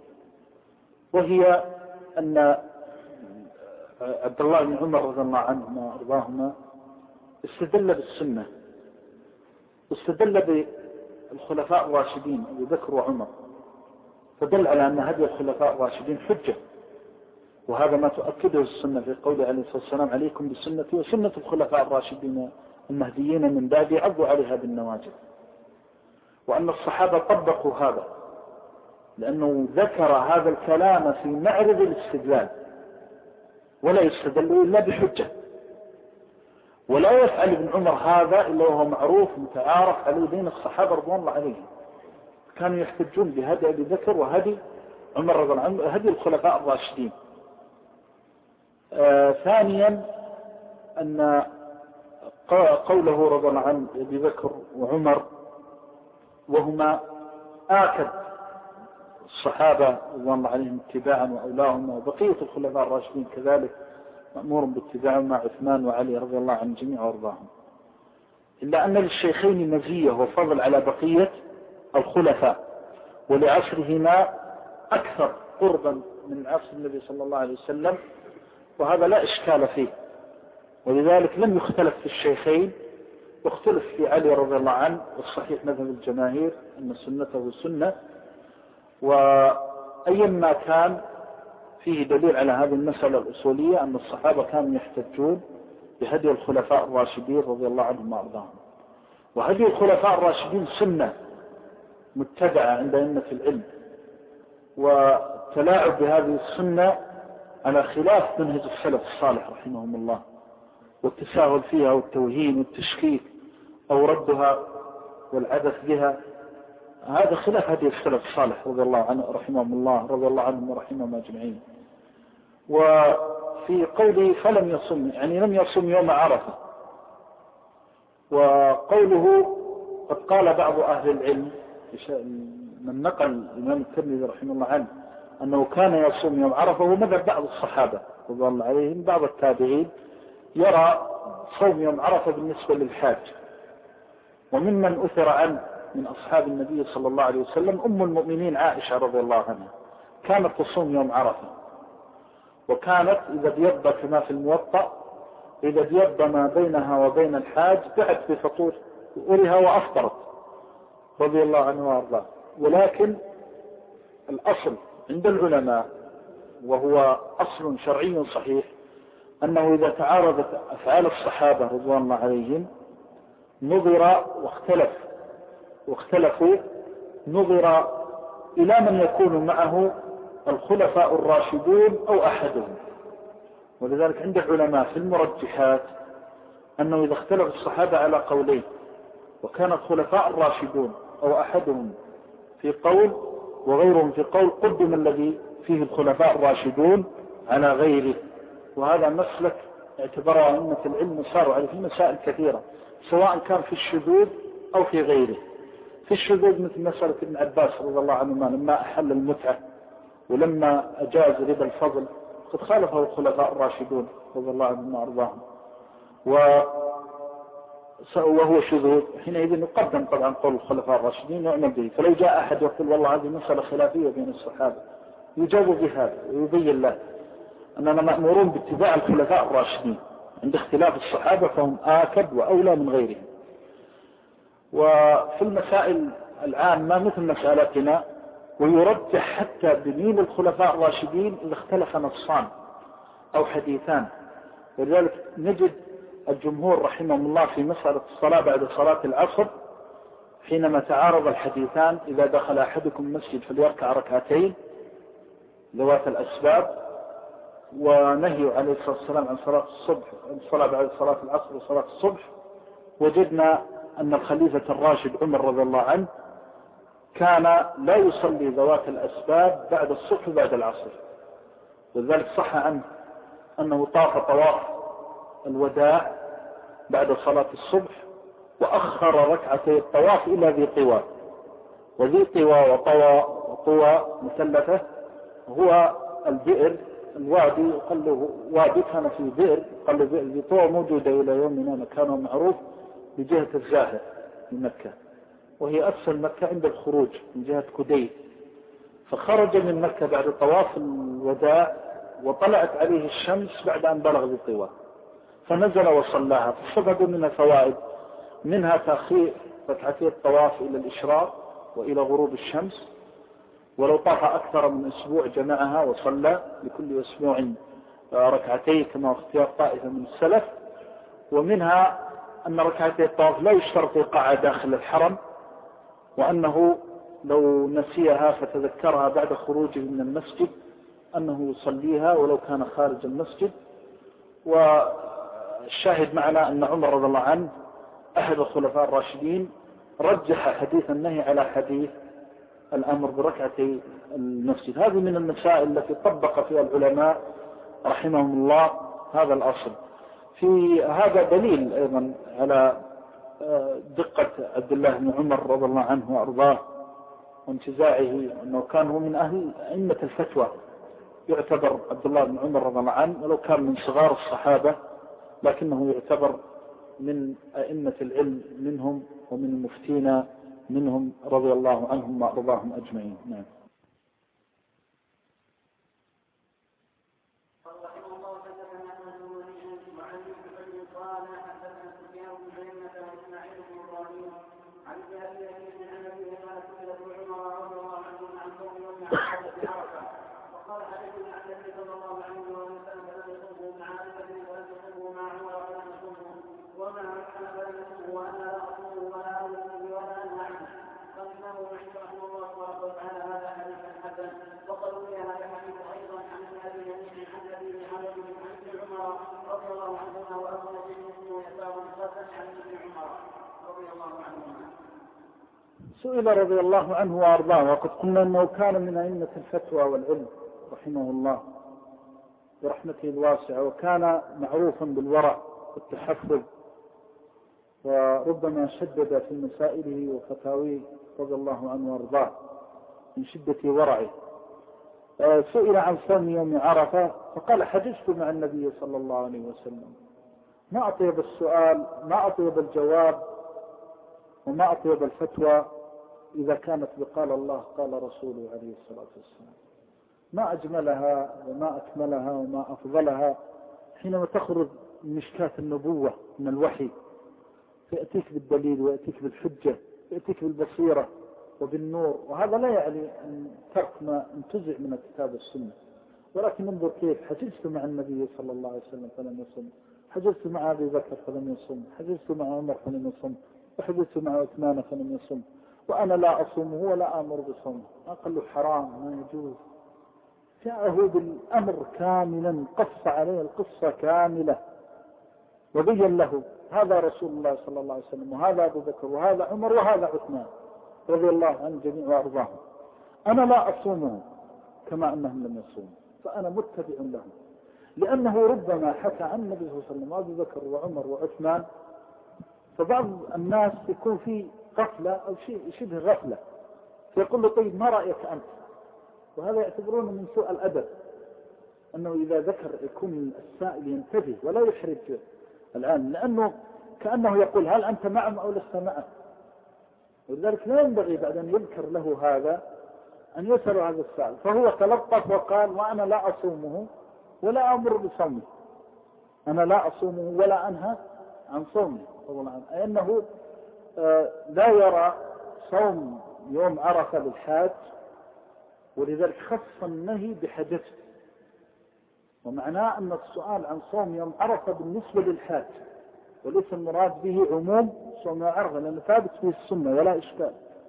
[SPEAKER 2] وهي أن عبد الله بن عمر رضي الله عنهما وأرضاهما استدل بالسنة واستدل بالخلفاء الراشدين أبي بكر وعمر، فدل على أن هدي الخلفاء الراشدين حجة، وهذا ما تؤكده السنة في قوله عليه الصلاة والسلام عليكم بسنتي وسنة الخلفاء الراشدين المهديين من بعدي عضوا عليها بالنواجذ. وأن الصحابة طبقوا هذا لأنه ذكر هذا الكلام في معرض الاستدلال، ولا يستدل إلا بحجة، ولا يفعل ابن عمر هذا إلا وهو معروف متعارف عليه بين الصحابة رضوان الله عليهم، كانوا يحتجون بهدي أبي بكر وهدي عمر رضي الله عنه هدي الخلفاء الراشدين. ثانيا أن قوله رضي الله عنه أبي بكر وعمر وهما آكد الصحابة رضوان الله عليهم اتباعا وأولاهم، وبقية الخلفاء الراشدين كذلك مأمور باتباعهم مع عثمان وعلي رضي الله عن الجميع وارضاهم، إلا أن للشيخين مزية وفضل على بقية الخلفاء، ولعصرهما أكثر قربا من عصر النبي صلى الله عليه وسلم، وهذا لا إشكال فيه. ولذلك لم يختلف في الشيخين، واختلف في علي رضي الله عنه، والصحيح مذهب الجماهير أن سنته سنة، وأيما كان فيه دليل على هذه المسألة الأصولية أن الصحابة كانوا يحتجون بهدي الخلفاء الراشدين رضي الله عنهم وأرضاهم. وهدي الخلفاء الراشدين سنة متبعة عند أئمة العلم، والتلاعب بهذه السنة على خلاف منهج السلف الصالح رحمهم الله، والتساهل فيها والتوهين والتشكيك أو ردها والعبث بها، هذا خلاف هدي السلف الصالح رضي الله عنه رحمهم الله رضي الله عنهم ورحمهم أجمعين. وفي قوله فلم يصم يعني لم يصم يوم عرفة، وقوله قد قال بعض أهل العلم من نقل الإمام الترمذي رحمه الله عنه أنه كان يصوم يوم عرفة، ومذهب بعض الصحابة رضي الله عليهم بعض التابعين يرى صوم يوم عرفة بالنسبة للحاج. وممن أثر عنه من أصحاب النبي صلى الله عليه وسلم أم المؤمنين عائشة رضي الله عنها كانت تصوم يوم عرفة، وكانت إذا بيض كما في الموطأ إذا بيض ما بينها وبين الحاج دعت بفطور أرها وأفطرت رضي الله عنه وارضاه. ولكن الأصل عند العلماء وهو أصل شرعي صحيح أنه إذا تعارضت أفعال الصحابة رضوان الله عليهم نظر واختلفوا نظر إلى من يكون معه الخلفاء الراشدون أو أحدهم. ولذلك عند العلماء في المرجحات أنه إذا اختلف الصحابة على قولين وكان الخلفاء الراشدون أو أحدهم في قول وغيرهم في قول قدم الذي فيه الخلفاء الراشدون على غيره. وهذا مسلك اعتبره أئمة العلم صاروا عليه في مسائل كثيرة سواء كان في الشذوذ أو في غيره. في الشذوذ مثل مسألة ابن عباس رضي الله عنهما لما أحل المتعة ولما أجاز ربا الفضل قد خالفه الخلفاء الراشدون رضي الله عنهم وأرضاهم وهو شذوذ، حينئذ يقدم طبعا قول الخلفاء الراشدين ويعمل به. فلو جاء أحد يقول والله هذه مسألة خلافية بين الصحابة يجاوب بهذا ويبين له أننا مأمورون باتباع الخلفاء الراشدين عند اختلاف الصحابة فهم آكد وأولى من غيرهم. وفي المسائل العامة مثل مسألتنا ويرجح حتى بميل الخلفاء الراشدين إذا اختلف نصان أو حديثان. ولذلك نجد الجمهور رحمهم الله في مسألة الصلاة بعد صلاة العصر حينما تعارض الحديثان إذا دخل أحدكم المسجد فليركع ركعتين ذوات الأسباب، ونهي عليه الصلاة والسلام عن صلاة الصبح، الصلاة بعد صلاة العصر وصلاة الصبح، وجدنا أن الخليفة الراشد عمر رضي الله عنه كان لا يصلي ذوات الأسباب بعد الصبح وبعد العصر. ولذلك صح عنه أنه طاف طواف الوداع بعد صلاة الصبح وأخر ركعتي الطواف إلى ذي طوى، وذي طوى وطوى مثلثة هو البئر الوادي، قال له وادي كان في بئر، قال له بئر ذي طوى موجودة إلى يومنا مكانه معروف بجهة الزاهر من مكة، وهي أسفل مكة عند الخروج من جهة كدي. فخرج من مكة بعد طواف الوداع وطلعت عليه الشمس بعد أن بلغ ذي طوى، فنزل وصلاها، فاستفادوا منها فوائد، منها تأخير ركعتي الطواف إلى الإشراق وإلى غروب الشمس، ولو طاف أكثر من أسبوع جمعها وصلى لكل أسبوع ركعتي كما اختيار طائفة من السلف. ومنها أن ركعتي الطواف لا يشترط يقع داخل الحرم، وأنه لو نسيها فتذكرها بعد خروجه من المسجد أنه يصليها ولو كان خارج المسجد. والشاهد معنا أن عمر رضي الله عنه أحد الخلفاء الراشدين رجح حديث النهي على حديث الأمر بركعتي المسجد. هذه من المسائل التي طبق فيها العلماء رحمهم الله هذا الأصل. في هذا دليل أيضا على دقة عبد الله بن عمر رضي الله عنه وأرضاه وانتزاعه، أنه كان هو من أهل أئمة الفتوى، يعتبر عبد الله بن عمر رضي الله عنه ولو كان من صغار الصحابة لكنه يعتبر من أئمة العلم منهم ومن المفتين منهم رضي الله عنهم وأرضاهم أجمعين. نعم. سئل رضي الله عنه وأرضاه، وقد قلنا أنه كان من أئمة الفتوى والعلم رحمه الله برحمته الواسعة، وكان معروفا بالورع والتحفظ، وربما شدد في مسائله وفتاويه رضي الله عنه وأرضاه من شدة ورعه. سئل عن صوم يوم عرفة فقال حججت مع النبي صلى الله عليه وسلم. ما أطيب السؤال، ما أطيب الجواب، وما أطيب الفتوى إذا كانت بقال الله قال رسوله عليه الصلاة والسلام. ما أجملها وما أكملها وما أفضلها حينما تخرج من مشكاة النبوة من الوحي، فيأتيك بالدليل ويأتيك بالحجة، يأتيك بالبصيرة وبالنور. وهذا لا يعني أن ترك ما انتزع من الكتاب والسنة، ولكن انظر كيف حججت مع النبي صلى الله عليه وسلم فلم يصم، حججت مع أبي بكر فلم يصم، حججت مع عمر فلم يصم، وحججت مع عثمان فلم يصم، وأنا لا أصومه ولا أمر بصومه. أقل حرام ما يجوز. جاءه بالأمر كاملا، قص عليه القصة كاملة وبين له هذا رسول الله صلى الله عليه وسلم، وهذا أبو بكر، وهذا عمر، وهذا عثمان رضي الله عن جميع وأرضاهم. أنا لا أصومه كما أنهم لم يصوموا، فأنا متبع لهم، لأنه ربما حكى عن النبي صلى الله عليه وسلم وأبو بكر وعمر وعثمان، فبعض الناس يكون في غفلة أو شبه غفلة، فيقول له طيب ما رأيك أنت؟ وهذا يعتبرونه من سوء الأدب، أنه إذا ذكر يكون السائل ينتبه ولا يحرج الآن، لأنه كأنه يقول هل أنت معهم أو لست معه. ولذلك لا ينبغي بعد أن يذكر له هذا أن يسأل هذا السائل، فهو تلطف وقال وأنا لا أصومه ولا أمر بصومه. أنا لا أصومه ولا أنهى عن صومه أي أنه لا يرى صوم يوم عرفة للحاج، ولذلك خص النهي بحدث، ومعناه أن السؤال عن صوم يوم عرفة بالنسبة للحاج، وليس المراد به عموم صوم يوم عرفة، لأنه ثابت فيه السنة ولا إشكال.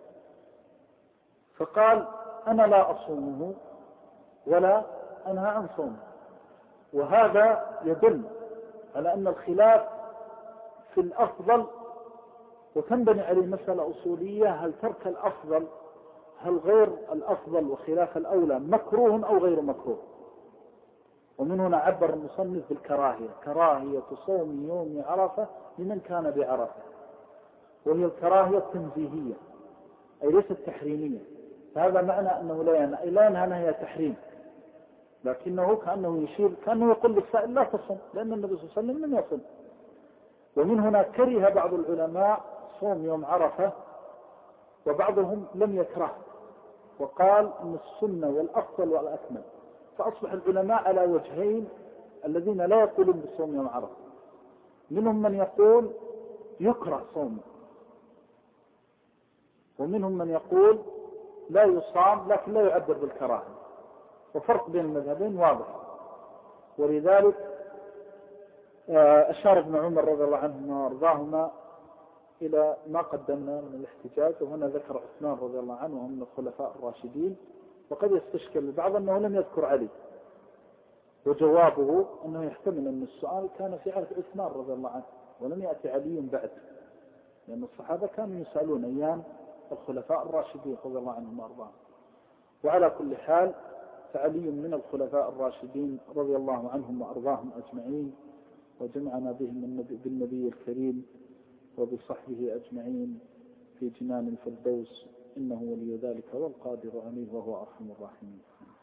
[SPEAKER 2] فقال أنا لا أصومه ولا أنهى عن صومه، وهذا يدل على أن الخلاف في الأفضل، وتنبني عليه مسألة أصولية: هل ترك الأفضل، هل غير الأفضل وخلاف الأولى مكروه أو غير مكروه؟ ومن هنا عبر المصنف بالكراهية، كراهية صوم يوم عرفة لمن كان بعرفة، وهي الكراهية التنزيهية أي ليست تحريمية. فهذا معنى أنه لا ينهى نهي تحريم، لكنه كأنه يشير، كأنه يقول للسائل لا تصم، لأن النبي صلى الله عليه وسلم لم يصم. ومن هنا كره بعض العلماء صوم يوم عرفة، وبعضهم لم يكره، وقال أن السنة والأفضل والأكمل. فأصبح العلماء على وجهين الذين لا يقولون بصوم يوم عرفة. منهم من يقول يكره صومه، ومنهم من يقول لا يصام لكن لا يعبر بالكراهة، وفرق بين المذهبين واضح. ولذلك أشار ابن عمر رضي الله عنهما وارضاهما إلى ما قدمنا من الاحتجاج، وهنا ذكر عثمان رضي الله عنه وهم من الخلفاء الراشدين. وقد يستشكل البعض أنه لم يذكر علي، وجوابه أنه يحتمل أن السؤال كان في عهد عثمان رضي الله عنه ولم يأتي علي بعد، لأن الصحابة كانوا يسألون أيام الخلفاء الراشدين رضي الله عنهم وارضاهم. وعلى كل حال فعلي من الخلفاء الراشدين رضي الله عنهم وارضاهم اجمعين، وجمعنا بهم بالنبي الكريم وبصحبه اجمعين في جنان الفردوس، انه ولي ذلك والقادر عليه وهو ارحم الراحمين.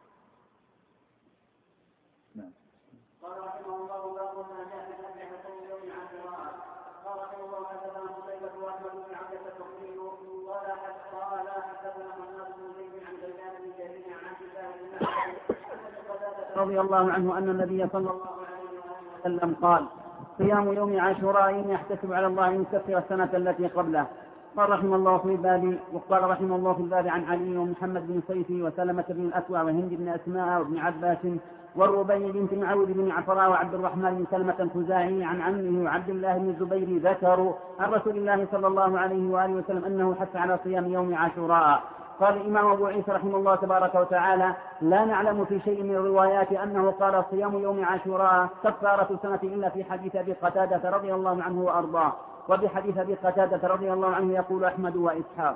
[SPEAKER 2] نعم.
[SPEAKER 1] قال رحمه الله باب ما جاء في الأضحية صوم يوم عاشوراء. قال رحمه الله حدثنا قتيبة واحمد بن عبد التقريب قال حدثنا محمد بن زيد عن زيدان بن جرير عن عبد الله بن رضي الله عنه أن النبي صلى الله عليه وسلم قال: صيام يوم عاشوراء يحتسب على الله أن يكفر السنة التي قبله. قال رحمه الله في الباب، وقال رحمه الله في الباب عن علي ومحمد بن صيفي وسلمة بن الأكوع وهند بن أسماء وابن عباس والربيع بنت معوذ بن عفراء وعبد الرحمن بن سلمة الخزاعي عن عمه وعبد الله بن الزبير ذكروا عن رسول الله صلى الله عليه وآله وسلم أنه حث على صيام يوم عاشوراء. قال الإمام أبو عيسى رحمه الله تبارك وتعالى: لا نعلم في شيء من الروايات أنه قال صيام يوم عاشوراء كفارة سنة إلا في حديث أبي قتادة رضي الله عنه وأرضاه، وبحديث أبي قتادة رضي الله عنه يقول أحمد وإسحاق.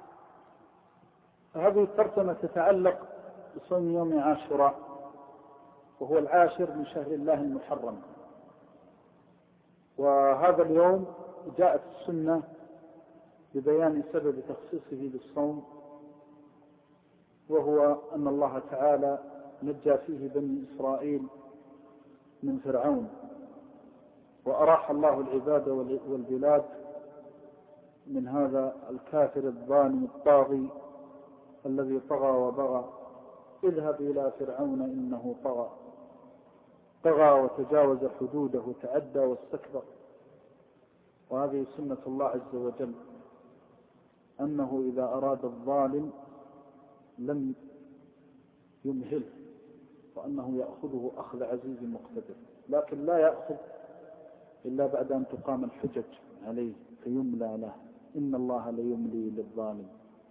[SPEAKER 2] هذه الترجمة تتعلق بصوم يوم عاشوراء، وهو العاشر من شهر الله المحرم. وهذا اليوم جاءت السنة ببيان سبب تخصيصه بالصوم، وهو أن الله تعالى نجى فيه بني إسرائيل من فرعون، وأراح الله العباد والبلاد من هذا الكافر الظالم الطاغي الذي طغى وبغى. اذهب إلى فرعون إنه طغى وتجاوز حدوده وتعدى واستكبر. وهذه سنة الله عز وجل، أنه إذا أراد الظالم لم يمهله، وأنه يأخذه أخذ عزيز مقتدر، لكن لا يأخذ إلا بعد أن تقام الحجج عليه فيملى له، إن الله ليملي للظالم.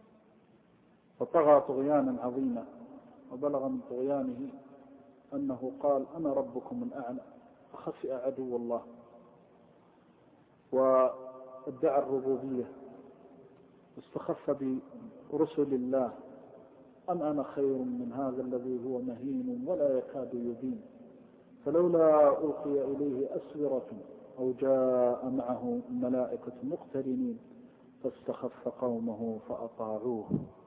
[SPEAKER 2] فطغى طغيانا عظيما، وبلغ من طغيانه أنه قال: أنا ربكم الأعلى، فخسئ عدو الله، وادعى الربوبية، واستخف برسل الله: أنا خير من هذا الذي هو مهين ولا يكاد يبين، فلولا ألقي إليه أسورة أو جاء معه ملائكة مقترنين فاستخف قومه فأطاعوه.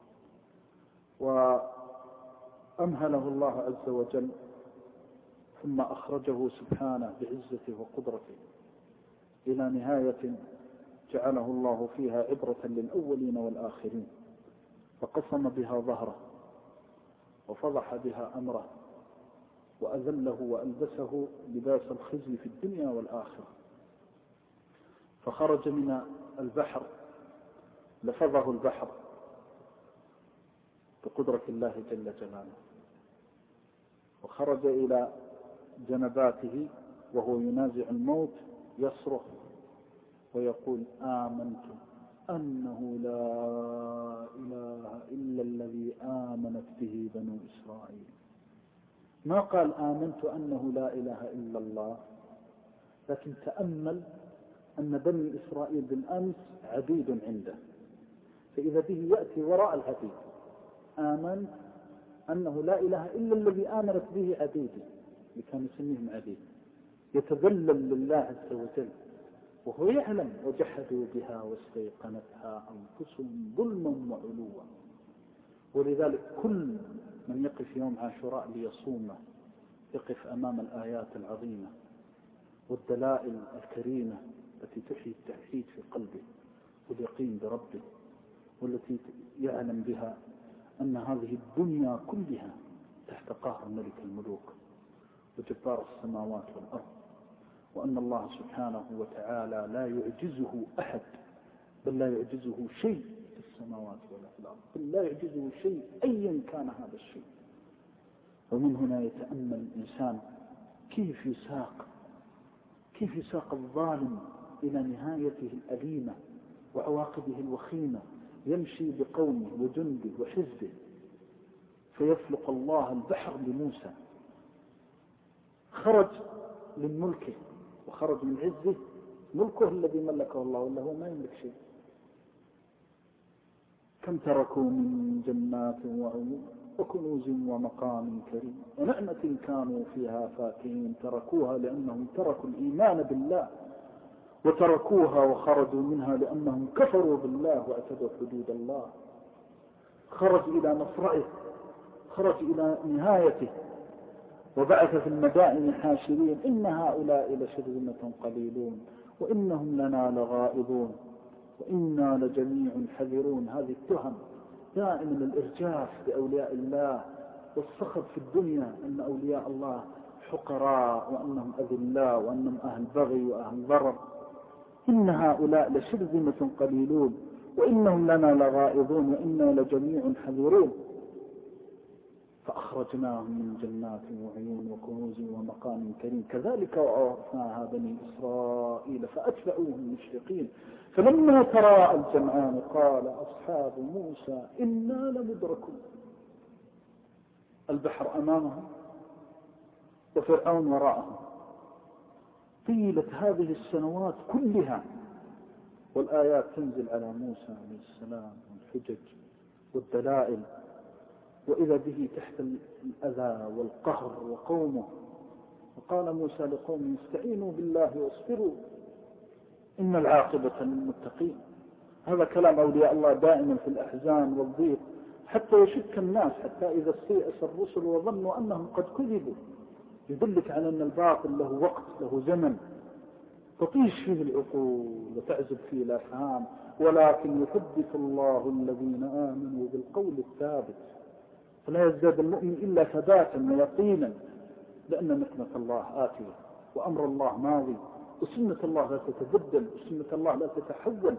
[SPEAKER 2] وأمهله الله عز وجل، ثم أخرجه سبحانه بعزته وقدرته إلى نهاية جعله الله فيها عبرة للأولين والآخرين، فقسم بها ظهره وفضح بها أمره وأذله وألبسه لباس الخزي في الدنيا والآخرة. فخرج من البحر، لفظه البحر بقدرة الله جل جلاله، وخرج إلى جنباته وهو ينازع الموت يصرخ ويقول: آمنت أنه لا إله إلا الذي آمنت به بنو إسرائيل. ما قال آمنت أنه لا إله إلا الله، لكن تأمل أن بني إسرائيل بالأمس عبيد عنده، فإذا به يأتي وراء العبيد: آمنت أنه لا إله إلا الذي آمنت به عبيدي، اللي كان يسميهم عبيد، يتذلل لله عز وجل وهو يعلم: وجحدوا بها واستيقنتها أنفسهم ظلما وعلوا. ولذلك كل من يقف يوم عاشوراء ليصومه يقف أمام الآيات العظيمة والدلائل الكريمة التي تحيي التوحيد في قلبه واليقين بربه، والتي يعلم بها أن هذه الدنيا كلها تحت قهر ملك الملوك وجبار السماوات والأرض، وأن الله سبحانه وتعالى لا يعجزه أحد، بل لا يعجزه شيء في السماوات ولا في الأرض، بل لا يعجزه شيء أيا كان هذا الشيء. ومن هنا يتأمل الإنسان كيف يساق الظالم إلى نهايته الأليمة وعواقبه الوخيمة، يمشي بقومه وجنده وحزبه فيفلق الله البحر لموسى. خرج من ملكه وخرج من عزه، ملكه الذي ملكه الله ولا هو ما يملك شيء. كم تركوا من جنات وعيون وكنوز ومقام كريم ونعمة كانوا فيها فاكهين، تركوها لأنهم تركوا الإيمان بالله، وتركوها وخرجوا منها لأنهم كفروا بالله واعتدوا حدود الله. خرج إلى مصرعه، خرج إلى نهايته، وبعث في المدائن حاشرين: إن هؤلاء لشرذمة قليلون وإنهم لنا لغائظون وإنا لجميع حذرون. هذه التهم دائما الإرجاف بأولياء الله والسخط في الدنيا أن أولياء الله حقراء وأنهم أذلاء وأنهم أهل بغي وأهل ضرر. إن هؤلاء لشرذمة قليلون وإنهم لنا لغائظون وإنا لجميع حذرون. فأخرجناهم من جنات وعيون وكنوز ومقام كريم كذلك وأورثناها بني إسرائيل فأتبعوهم مشرقين. فلما تراءى الجمعان قال أصحاب موسى إنا لمدركون. البحر أمامهم وفرعون وراءهم، طيلة هذه السنوات كلها والآيات تنزل على موسى عليه السلام والحجج والدلائل، وإذا به تحت الأذى والقهر وقومه. وقال موسى لقومه: استعينوا بالله واصبروا إن العاقبة للمتقين. هذا كلام أولياء الله دائما في الأحزان والضيق، حتى يشك الناس، حتى إذا استيأس الرسل وظنوا أنهم قد كذبوا. يدلك على أن الباطل له وقت، له زمن تطيش فيه العقول وتعزب فيه الأفهام، ولكن يثبت الله الذين آمنوا بالقول الثابت. فلا يزداد المؤمن إلا ثباتا ويقينا، لأن نعمة الله آتية وأمر الله ماضي، وسنة الله لا تتبدل وسنة الله لا تتحول.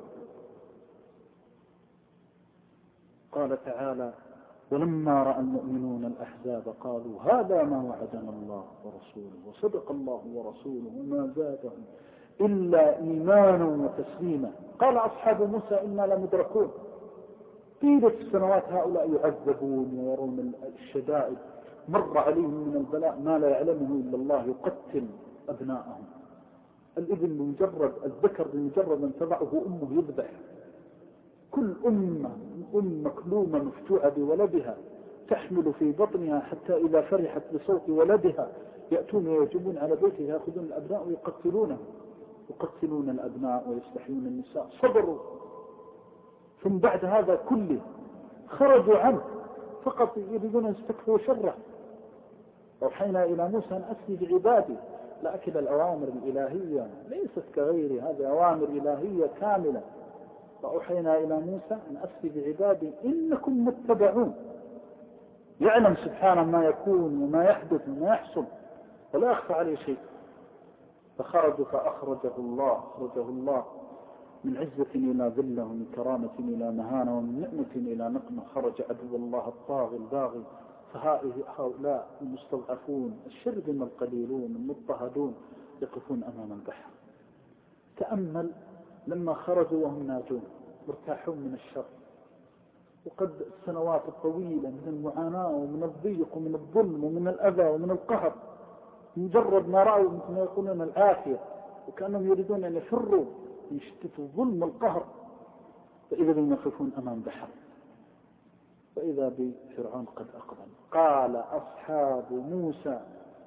[SPEAKER 2] قال تعالى: ولما رأى المؤمنون الأحزاب قالوا هذا ما وعدنا الله ورسوله وصدق الله ورسوله وما زادهم إلا إيمانا وتسليما. قال أصحاب موسى إنا لمدركون. طيلة السنوات هؤلاء يعذبون ويرون الشدائد، مر عليهم من البلاء ما لا يعلمه إلا الله، يقتل أبناءهم. الابن بمجرد الذكر بمجرد أن تضعه أمه يذبح. كل أم مكلومة مفتوعة بولدها تحمل في بطنها، حتى إذا فرحت بصوت ولدها يأتون ويجبون على بيته يأخذون الأبناء ويقتلونهم، يقتلون الأبناء ويستحيون النساء. صبروا. ثم بعد هذا كله خرجوا عنه، فقط يريدون أن يستكفوا شره. أوحينا إلى موسى أن أسري بعبادي، لكن الأوامر الإلهية ليست كغير هذه، أوامر إلهية كاملة. فأوحينا إلى موسى أن أسري بعبادي إنكم متبعون. يعلم سبحانه ما يكون وما يحدث وما يحصل ولا يخفى عليه شيء. فخرجوا فأخرجه الله من عزة إلى ذلة ومن كرامة إلى مهانة ومن نعمة إلى نقمة. خرج عدو الله الطاغي الباغي. فهؤلاء المستضعفون الشرذمة القليلون المضطهدون يقفون أمام البحر. تأمل لما خرجوا وهم ناجون مرتاحون من الشر، وقد السنوات الطويلة من المعاناة ومن الضيق ومن الظلم ومن الأذى ومن القهر، مجرد ما رأوا مثل ما يقولون العافية وكأنهم يريدون أن يفروا من شدة الظلم والقهر، فإذا بهم يقفون أمام بحر، فإذا بفرعون قد أقبل. قال أصحاب موسى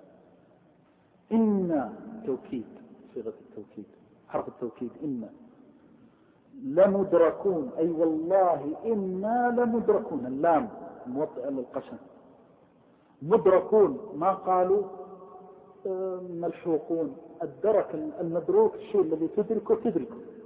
[SPEAKER 2] إنا توكيد، صيغة التوكيد حرف التوكيد إنا لمدركون، أي والله إنا لمدركون، اللام موطئة للقسم، مدركون ما قالوا ملحوقون. الدرك المدروك الشيء الذي تدركه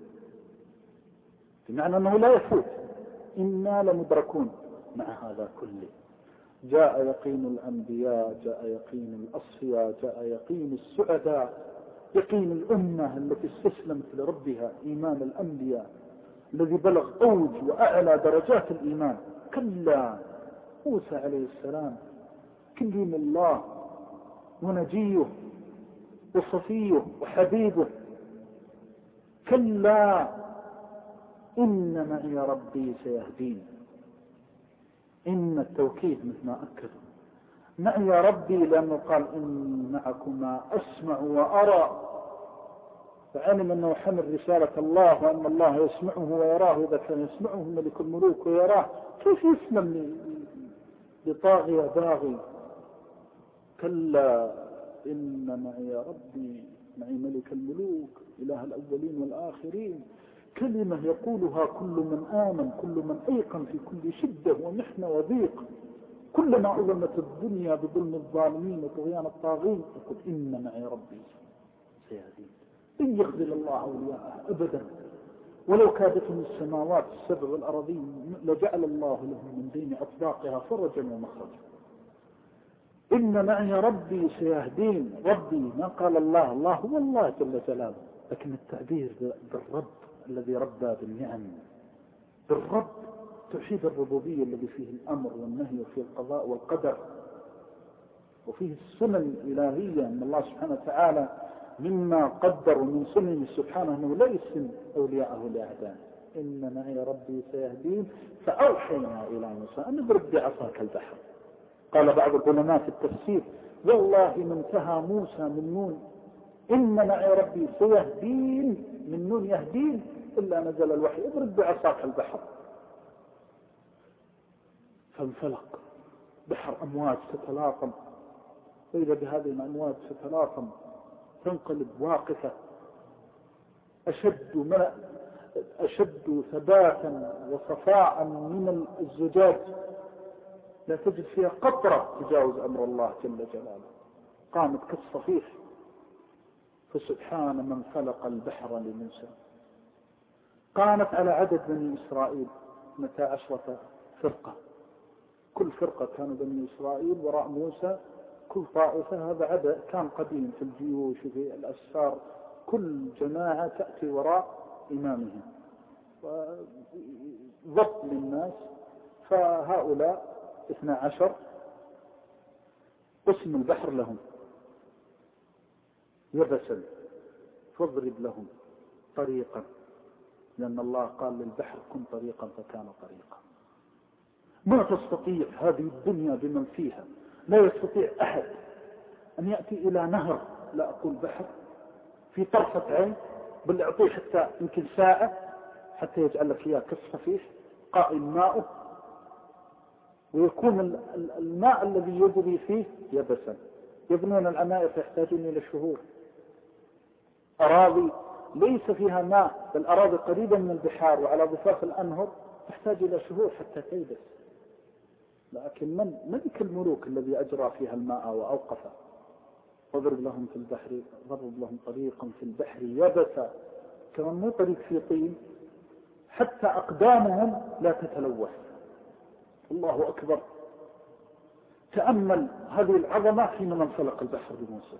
[SPEAKER 2] بمعنى أنه لا يفوت. إنا لمدركون. مع هذا كله جاء يقين الأنبياء، جاء يقين الأصفياء، جاء يقين السعداء، يقين الأمة التي استسلمت لربها، إيمان الأنبياء الذي بلغ أوج وأعلى درجات الإيمان. كلا موسى عليه السلام كلم الله ونجيه وصفيه وحبيبه. كلا إن معي ربي سيهدين. إن التوكيد مثل ما أكدوا معي ربي، لأنه قال إن معكما أسمع وأرى، فعلم أنه حمل رسالة الله وأن الله يسمعه ويراه. إذا كان يسمعه ملك الملوك ويراه كيف يسلم لطاغية باغي؟ كلا إن معي ربي، معي ملك الملوك إله الأولين والآخرين. كلمة يقولها كل من آمن، كل من أيقن في كل شدة ومحنة وضيق. كلما أظلمت الدنيا بظلم الظالمين وطغيان الطاغين يقول إن معي ربي سيهدين. إن يخذل الله أولياءه أبدا، ولو كادتهم السماوات السبع والأرضين لجعل الله لهم من بين أطباقها فرجا ومخرجا. إن معي ربي سيهدين. ربي ما قال الله، الله هو الله جل جلاله، لكن التعبير بالرب الذي ربى بالنعم، بالرب توحيد الربوبية الذي فيه الأمر والنهي وفيه القضاء والقدر وفيه السنن الإلهية. أن الله سبحانه وتعالى مما قدر من سنن سبحانه أنه لا يسن أولياءه لأعدائه. إن معي ربي سيهدين. فأوحينا إلى موسى أن اضرب بعصاك البحر. قال بعض العلماء في التفسير والله ما انتهى موسى من نون إن معي ربي سيهدين من نون يهدين إلا نزل الوحي اضرب بعصاك البحر، فانفلق بحر أمواج تتلاطم، وإذا بهذه الأمواج تتلاطم تنقلب واقفة أشد ثباتا وصفاء من الزجاج، لا تجد فيها قطرة تجاوز أمر الله جل جلاله. قامت كالصفيح. فسبحان من خلق البحر لموسى. قامت على عدد بني إسرائيل 12 فرقة، كل فرقة كانوا بني إسرائيل وراء موسى، كل طائفة هذا عدد كان قديم في الجيوش وفي الأسفار، كل جماعة تأتي وراء إمامهم وضبط للناس. فهؤلاء 12 قسم البحر لهم يبسا فاضرب لهم طريقا، لأن الله قال للبحر كن طريقا فكان طريقا. ما تستطيع هذه الدنيا بمن فيها، لا يستطيع أحد أن يأتي إلى نهر، لا أقول بحر، في طرفة عين، بل أعطيه حتى يمكن ساعة حتى يجعل لك إياه كالصفيح قائم ماؤه، ويكون الماء الذي يجري فيه يبسا. يبنون العمائر فيحتاجون إلى شهور. أراضي ليس فيها ماء، بل أراضي قريبة من البحار وعلى ضفاف الأنهر تحتاج إلى شهور حتى تيبس. لكن من ملك الملوك الذي أجرى فيها الماء وأوقفه. واضرب لهم في البحر، ضرب لهم طريقا في البحر يبسا، كمان مو طريق في طين، حتى أقدامهم لا تتلوث. الله أكبر. تأمل هذه العظمة حينما انفلق البحر بموسى.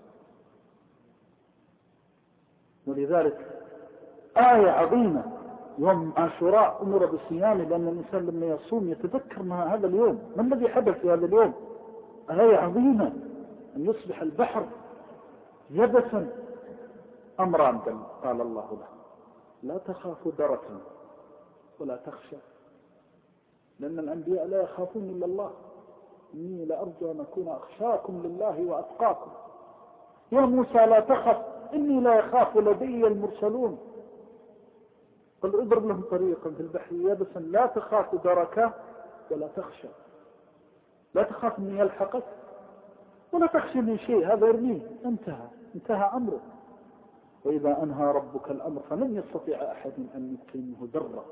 [SPEAKER 2] ولذلك آية عظيمة يوم عاشوراء أمر بالصيام، لأن الإنسان لما يصوم يتذكر ما هذا اليوم، ما الذي حدث في هذا اليوم. آية عظيمة أن يصبح البحر يبسا. أمران قال الله له: لا تخافوا دركا ولا تخشى، لأن الأنبياء لا يخافون إلا الله. إني لأرجو أن أكون أخشاكم لله وأتقاكم. يا موسى لا تخف، إني لا يخاف لدي المرسلون. قل اضرب لهم طريقا في البحر يبسا لا تخاف دركا ولا تخشى. لا تخاف من يلحقك ولا تخشى من شيء، هذا يرميه، انتهى أمره. وإذا أنهى ربك الأمر فلن يستطيع أحد أن يبقي ذرة.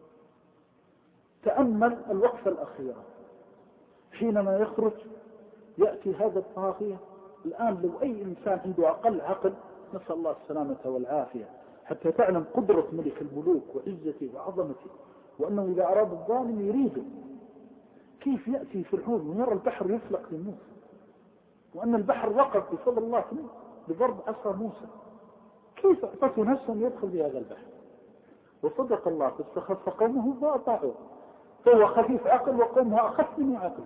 [SPEAKER 2] تأمل الوقفة الأخيرة حينما يخرج يأتي هذا الطاغية. الآن لو أي إنسان عنده أقل عقل، نسأل الله السلامة والعافية، حتى تعلم قدرة ملك الملوك وعزته وعظمته، وأنه إذا أراد الظالم يريده. كيف يأتي فرعون ويرى البحر يفلق لموسى، وأن البحر وقف بفضل الله بضرب عصا موسى. كيف أعطته نفسه أن يدخل في هذا البحر؟ وصدق الله فاستخف قومه فأطاعوه. فهو خفيف عقل وقومه أخف منه عقل.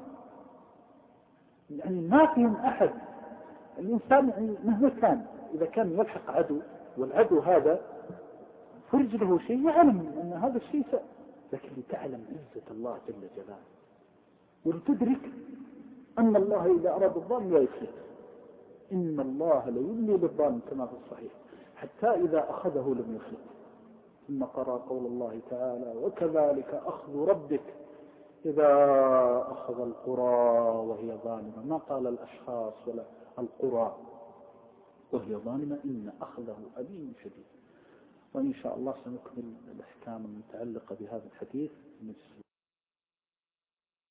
[SPEAKER 2] يعني ما فيهم أحد. الإنسان يعني مهما كان، إذا كان يلحق عدو والعدو هذا فرج له شيء، يعلم أن هذا الشيء لكن لتعلم عزة الله جل جلاله، ولتدرك أن الله إذا أراد الظالم لا يفلت. إن الله ليملي بالظالم كما في الصحيح حتى إذا أخذه لم يفلت. ثم قرأ قول الله تعالى: وكذلك أخذ ربك إذا أخذ القرى وهي ظالمة. ما قال الأشخاص ولا القرى وهي ظالمة، إن أخذه أليم شديد. وإن شاء الله سنكمل الأحكام المتعلقة بهذا الحديث في المجلس